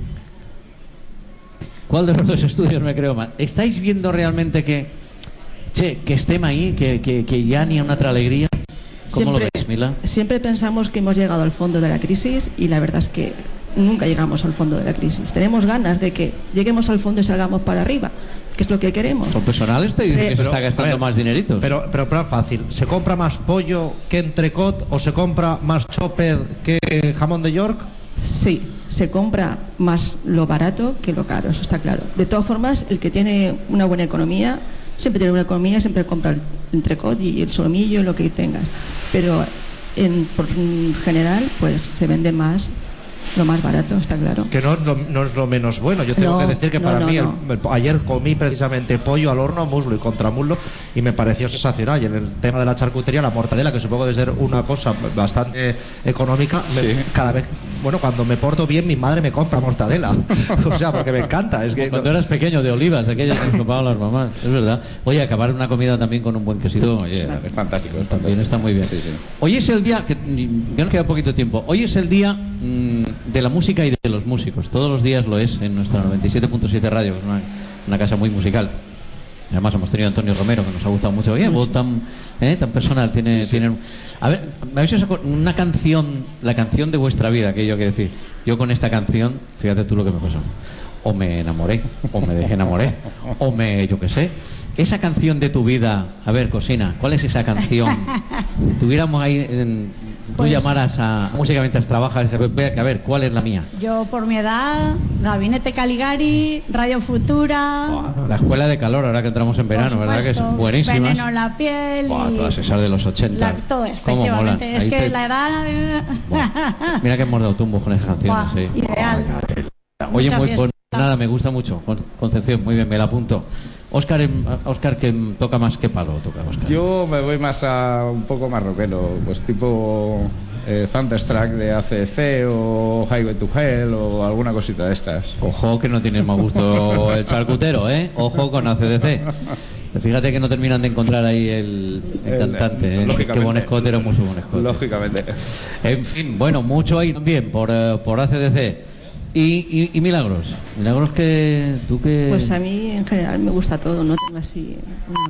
¿Cuál de los dos estudios me creo más? ¿Estáis viendo realmente que, che, que estem ahí, que, que, que ya ni una otra alegría? ¿Cómo siempre, lo veis, Mila? Siempre pensamos que hemos llegado al fondo de la crisis y la verdad es que nunca llegamos al fondo de la crisis. Tenemos ganas de que lleguemos al fondo y salgamos para arriba, que es lo que queremos. Los personales te dicen eh, que se está gastando ver, más dineritos. Pero, pero, pero fácil, ¿se compra más pollo que entrecot o se compra más chopper que jamón de York? Sí, se compra más lo barato que lo caro, eso está claro. De todas formas, el que tiene una buena economía, siempre tiene una economía, siempre compra el entrecot y el solomillo y lo que tengas. Pero en, por general, pues se vende más lo más barato, está claro. Que no, no, no es lo menos bueno. Yo tengo no, que decir que no, para no, mí, no. El, el, ayer comí precisamente pollo al horno, muslo y contramuslo, y me pareció sensacional. Y en el tema de la charcutería, la mortadela, que supongo debe ser una cosa bastante económica, sí. me, cada vez, bueno, cuando me porto bien, mi madre me compra mortadela. O sea, porque me encanta. Es que cuando no... eras pequeño, de olivas, aquellas que compraban las mamás, es verdad. Oye, acabar una comida también con un buen quesito, oye, es fantástico, es también fantástico. Está muy bien. Sí, sí. Hoy es el día, que ya nos queda poquito tiempo, hoy es el día mmm, de la música y de de los músicos. Todos los días lo es en nuestra noventa y siete punto siete radio, que es una, una casa muy musical. Además hemos tenido a Antonio Romero, que nos ha gustado mucho. Oye, voz tan, eh, tan personal tiene, sí. tiene. A ver, me habéis hecho una canción, la canción de vuestra vida, que yo quiero decir. Yo con esta canción, fíjate tú lo que me pasó. O me enamoré, o me dejé enamoré, o me, yo qué sé. Esa canción de tu vida, a ver, Cosina, ¿cuál es esa canción? Si tuviéramos ahí, en, tú pues, llamaras a música mientras trabajas, a ver, ¿cuál es la mía? Yo, por mi edad, Gabinete Caligari, Radio Futura. Oh, la Escuela de Calor, ahora que entramos en verano, ¿verdad? Que es buenísima. Veneno en la piel. Oh, y... Todas esas de los ochenta. La, todo, efectivamente. Es ahí que te... la edad. Bueno, mira que hemos dado tumbos con esas canciones, sí. Ideal. Oh, oye, muy pues, nada, me gusta mucho. Concepción, muy bien, me la apunto. Óscar, em- Óscar, que toca más que palo, toca Óscar. Yo me voy más a un poco más rockero, pues tipo eh, Thunderstruck de A C D C o Highway to Hell o alguna cosita de estas. Ojo que no tiene más gusto el charcutero, ¿eh? Ojo con A C D C. Fíjate que no terminan de encontrar ahí el, el El- cantante, ¿eh? lógicamente. Qué buen escotero, mucho buen escote. Lógicamente. En fin, bueno, mucho ahí también por, eh, por A C D C. Y, y, y Milagros, Milagros que tú que... Pues a mí en general me gusta todo, no tengo así una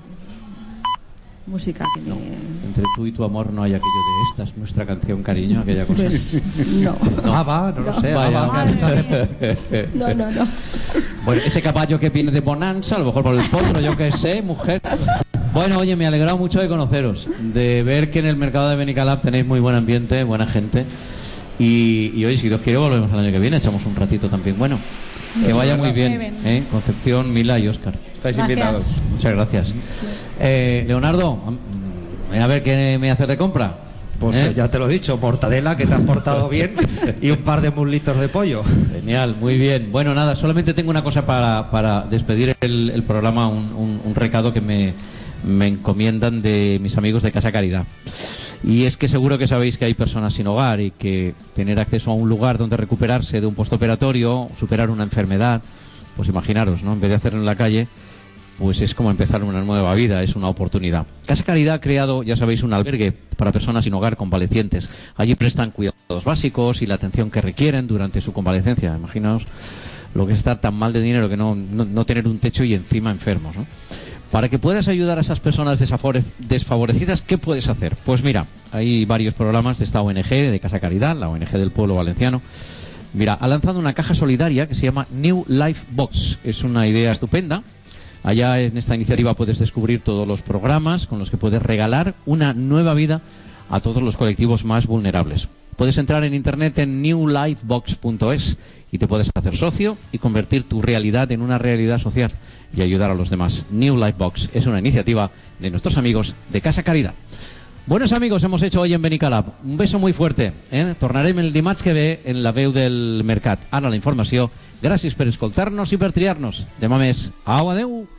música que me... Entre tú y tu amor no hay aquello de esta es nuestra canción, cariño, aquella cosa. Pues no. Ah, va, no, lo No. sé. Vaya, ah, va. no, no, no. Bueno, ese caballo que viene de Bonanza, a lo mejor por el potro, yo qué sé, mujer. Bueno, oye, me ha alegrado mucho de conoceros, de ver que en el mercado de Benicalap tenéis muy buen ambiente, buena gente. Y, y hoy, si Dios quiere, volvemos el año que viene, echamos un ratito también. Bueno, que vaya muy bien, ¿eh? Concepción, Mila y Óscar. Estáis invitados. Muchas gracias. Eh, Leonardo, ven a ver qué me haces de compra. Pues ¿Eh? eh, ya te lo he dicho, mortadela, que te has portado bien, y un par de muslitos de pollo. Genial, muy bien. Bueno, nada, solamente tengo una cosa para, para despedir el, el programa, un, un- un recado que me, me encomiendan de mis amigos de Casa Caridad. Y es que seguro que sabéis que hay personas sin hogar y que tener acceso a un lugar donde recuperarse de un postoperatorio, superar una enfermedad, pues imaginaros, ¿no? En vez de hacerlo en la calle, pues es como empezar una nueva vida, es una oportunidad. Casa Caridad ha creado, ya sabéis, un albergue para personas sin hogar convalecientes. Allí prestan cuidados básicos y la atención que requieren durante su convalecencia. Imaginaos lo que es estar tan mal de dinero que no, no, no tener un techo y encima enfermos, ¿no? Para que puedas ayudar a esas personas desafore- desfavorecidas, ¿qué puedes hacer? Pues mira, hay varios programas de esta O N G, de Casa Caridad, la O N G del pueblo valenciano. Mira, ha lanzado una caja solidaria que se llama New Life Box. Es una idea estupenda. Allá en esta iniciativa puedes descubrir todos los programas con los que puedes regalar una nueva vida a todos los colectivos más vulnerables. Puedes entrar en internet en new life box punto es y te puedes hacer socio y convertir tu realidad en una realidad social y ayudar a los demás. New Life Box es una iniciativa de nuestros amigos de Casa Caridad. Buenos amigos, hemos hecho hoy en Benicalap. Un beso muy fuerte. Eh? Tornarem el dimarts que ve en la veu del mercat. Ara la informació. Gràcies per escoltar-nos i per triar-nos. Demà més. Au, adeu.